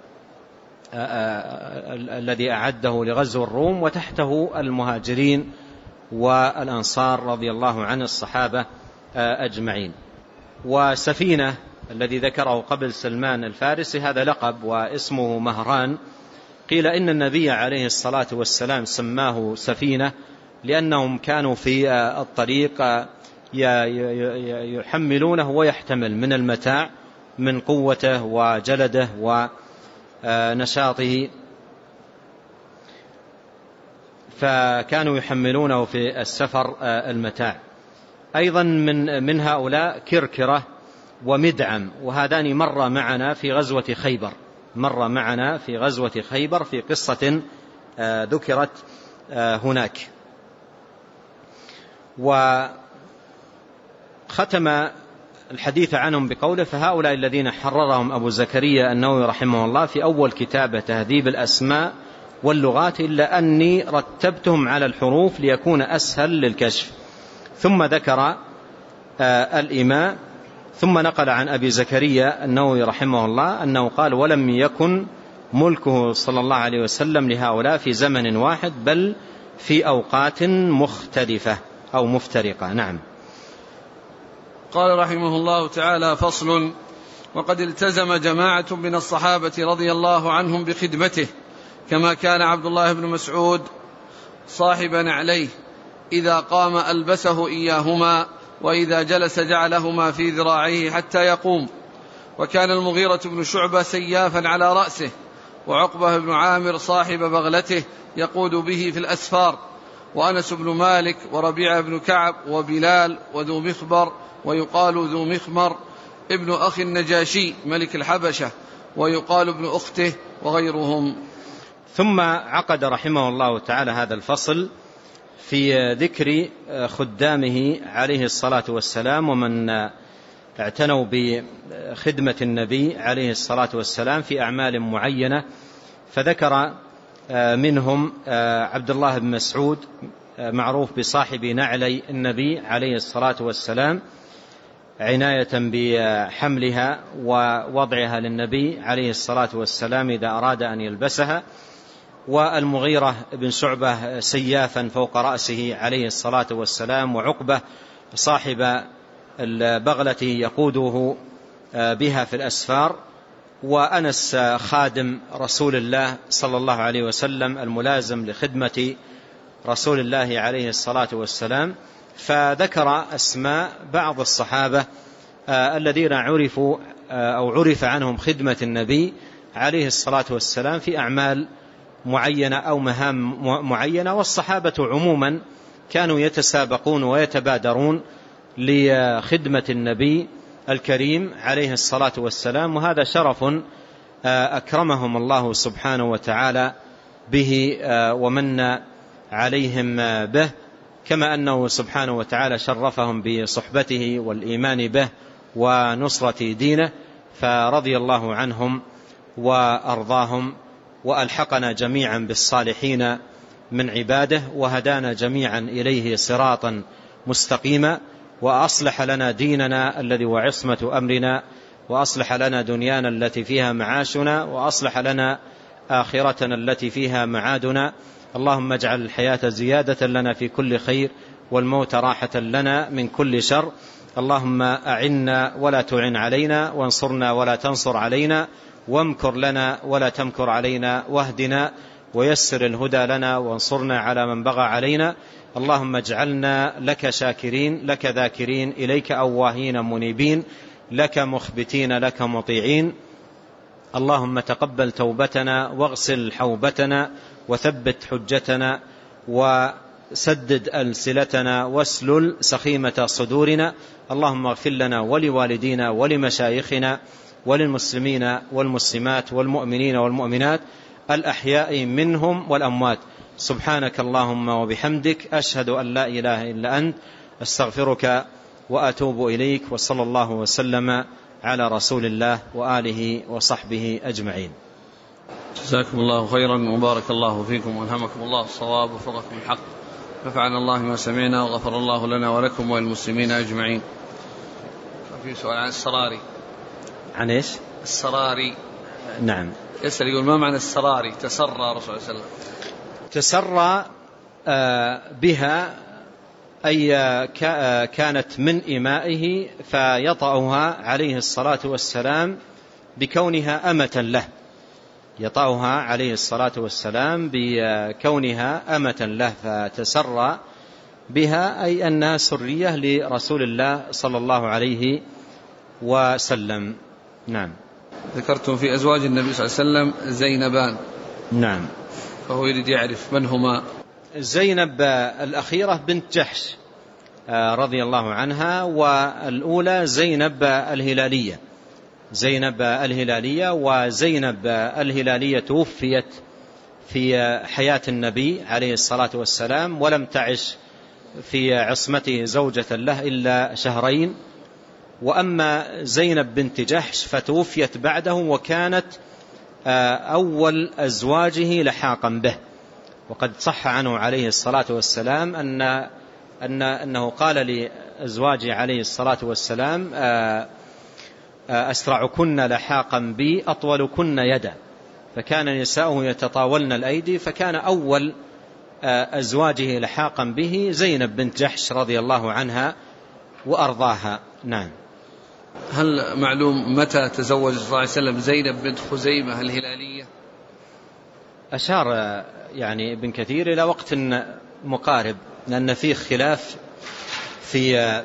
الذي أعده لغزو الروم، وتحته المهاجرين والأنصار رضي الله عن الصحابة أجمعين. وسفينة الذي ذكره قبل سلمان الفارسي هذا لقب واسمه مهران. قيل إن النبي عليه الصلاة والسلام سماه سفينة لأنهم كانوا في الطريق يحملونه ويحتمل من المتاع من قوته وجلده ونشاطه، فكانوا يحملونه في السفر المتاع. أيضا من من هؤلاء كركرة ومدعم، وهذان مر معنا في غزوة خيبر مر معنا في غزوة خيبر في قصة ذكرت هناك. وخرج ختم الحديث عنهم بقوله: فهؤلاء الذين حررهم أبو زكريا النووي رحمه الله في أول كتابه تهذيب الأسماء واللغات، إلا أني رتبتهم على الحروف ليكون أسهل للكشف. ثم ذكر آه الإماء، ثم نقل عن أبي زكريا النووي رحمه الله أنه قال: ولم يكن ملكه صلى الله عليه وسلم لهؤلاء في زمن واحد، بل في أوقات مختلفة أو مفترقة. نعم. قال رحمه الله تعالى: فصل: وقد التزم جماعة من الصحابة رضي الله عنهم بخدمته، كما كان عبد الله بن مسعود صاحبا عليه، إذا قام ألبسه إياهما، وإذا جلس جعلهما في ذراعيه حتى يقوم. وكان المغيرة بن شعبة سيافا على رأسه، وعقبة بن عامر صاحب بغلته يقود به في الأسفار، وأنس بن مالك وربيعة بن كعب وبلال وذو مخبر ويقال ذو مخمر ابن أخي النجاشي ملك الحبشة، ويقال ابن أخته، وغيرهم. ثم عقد رحمه الله تعالى هذا الفصل في ذكر خدامه عليه الصلاة والسلام، ومن اعتنوا بخدمة النبي عليه الصلاة والسلام في أعمال معينة، فذكر منهم عبد الله بن مسعود، معروف بصاحب نعلي النبي عليه الصلاة والسلام، عناية بحملها ووضعها للنبي عليه الصلاة والسلام إذا أراد أن يلبسها. والمغيرة بن شعبة سيافا فوق رأسه عليه الصلاة والسلام، وعقبة صاحب البغلة يقوده بها في الأسفار، وأنس خادم رسول الله صلى الله عليه وسلم الملازم لخدمة رسول الله عليه الصلاة والسلام. فذكر أسماء بعض الصحابة الذين عرفوا أو عرف عنهم خدمة النبي عليه الصلاة والسلام في أعمال معينة أو مهام معينة. والصحابة عموما كانوا يتسابقون ويتبادرون لخدمة النبي الكريم عليه الصلاة والسلام، وهذا شرف أكرمهم الله سبحانه وتعالى به ومن عليهم به، كما أنه سبحانه وتعالى شرفهم بصحبته والإيمان به ونصرة دينه، فرضي الله عنهم وأرضاهم، وألحقنا جميعا بالصالحين من عباده، وهدانا جميعا إليه صراطا مستقيما، وأصلح لنا ديننا الذي هو عصمة أمرنا، وأصلح لنا دنيانا التي فيها معاشنا، وأصلح لنا آخرتنا التي فيها معادنا. اللهم اجعل الحياة زيادة لنا في كل خير، والموت راحة لنا من كل شر. اللهم أعنا ولا تعن علينا، وانصرنا ولا تنصر علينا، وامكر لنا ولا تمكر علينا، واهدنا ويسر الهدى لنا، وانصرنا على من بغى علينا. اللهم اجعلنا لك شاكرين، لك ذاكرين، إليك أواهين منيبين، لك مخبتين، لك مطيعين. اللهم تقبل توبتنا، واغسل حوبتنا، وثبت حجتنا، وسدد ألسلتنا، واسلل سخيمة صدورنا. اللهم اغفر لنا ولوالدينا ولمشايخنا وللمسلمين والمسلمات والمؤمنين والمؤمنات الأحياء منهم والأموات. سبحانك اللهم وبحمدك، أشهد أن لا إله إلا أنت، أستغفرك وأتوب إليك، وصلى الله وسلم على رسول الله وآله وصحبه أجمعين. جزاكم الله خيرا، وبارك الله فيكم، وألهمكم الله الصواب وفقكم الحق، نفعنا الله ما سمعنا، وغفر الله لنا ولكم وللمسلمين أجمعين. في سؤال عن السراري. عن إيش؟ السراري. نعم. يسأل يقول: ما معنى السراري؟ تسرى رسول الله صلى الله عليه وسلم. تسرى بها أي كانت من إمائه، فيطأها عليه الصلاة والسلام بكونها أمة له، يطأها عليه الصلاة والسلام بكونها أمة له، فتسرى بها أي أنها سرية لرسول الله صلى الله عليه وسلم. نعم. ذكرتم في أزواج النبي صلى الله عليه وسلم زينبان. نعم. فهو يريد يعرف من هما. زينب الأخيرة بنت جحش رضي الله عنها، والأولى زينب الهلالية. زينب الهلالية وزينب الهلالية توفيت في حياة النبي عليه الصلاة والسلام، ولم تعش في عصمته زوجة له إلا شهرين. وأما زينب بنت جحش فتوفيت بعده وكانت أول أزواجه لحاقا به. وقد صح عنه عليه الصلاة والسلام أن أن أنه قال لأزواجه عليه الصلاة والسلام أسرعكن لحاقا بي أطولكن يدا، فكان نساؤه يتطاولن الأيدي، فكان أول أزواجه لحاقا به زينب بنت جحش رضي الله عنها وأرضاها. نعم. هل معلوم متى تزوج صلى الله عليه وسلم زينب بنت خزيمة الهلالية؟ أشار يعني ابن كثير إلى وقت مقارب، لأن فيه خلاف في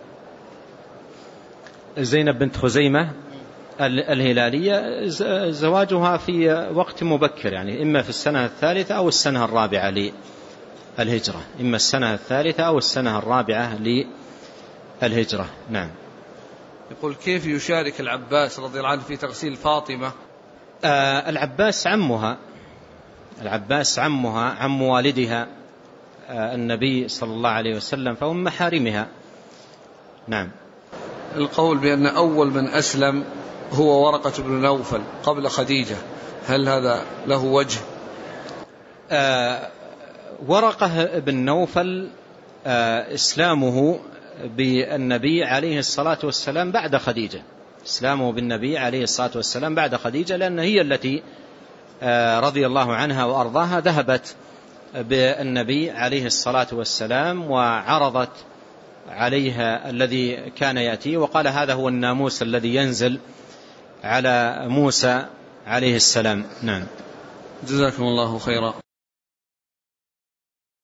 زينب بنت خزيمة الهلالية زواجها في وقت مبكر، يعني إما في السنة الثالثة أو السنة الرابعة للهجرة، إما السنة الثالثة أو السنة الرابعة للهجرة. نعم. يقول كيف يشارك العباس رضي الله عنه في تغسيل فاطمة؟ آه العباس عمها، العباس عمها عم والدها آه النبي صلى الله عليه وسلم، فهم محارمها. نعم. القول بأن أول من أسلم هو ورقة بن نوفل قبل خديجة، هل هذا له وجه؟ آه ورقة بن نوفل آه إسلامه بالنبي عليه الصلاة والسلام بعد خديجة، إسلامه بالنبي عليه الصلاة والسلام بعد خديجة، لأن هي التي رضي الله عنها وأرضاها ذهبت بالنبي عليه الصلاة والسلام وعرضت عليها الذي كان يأتي، وقال هذا هو الناموس الذي ينزل على موسى عليه السلام. نعم. جزاكم الله خيرا.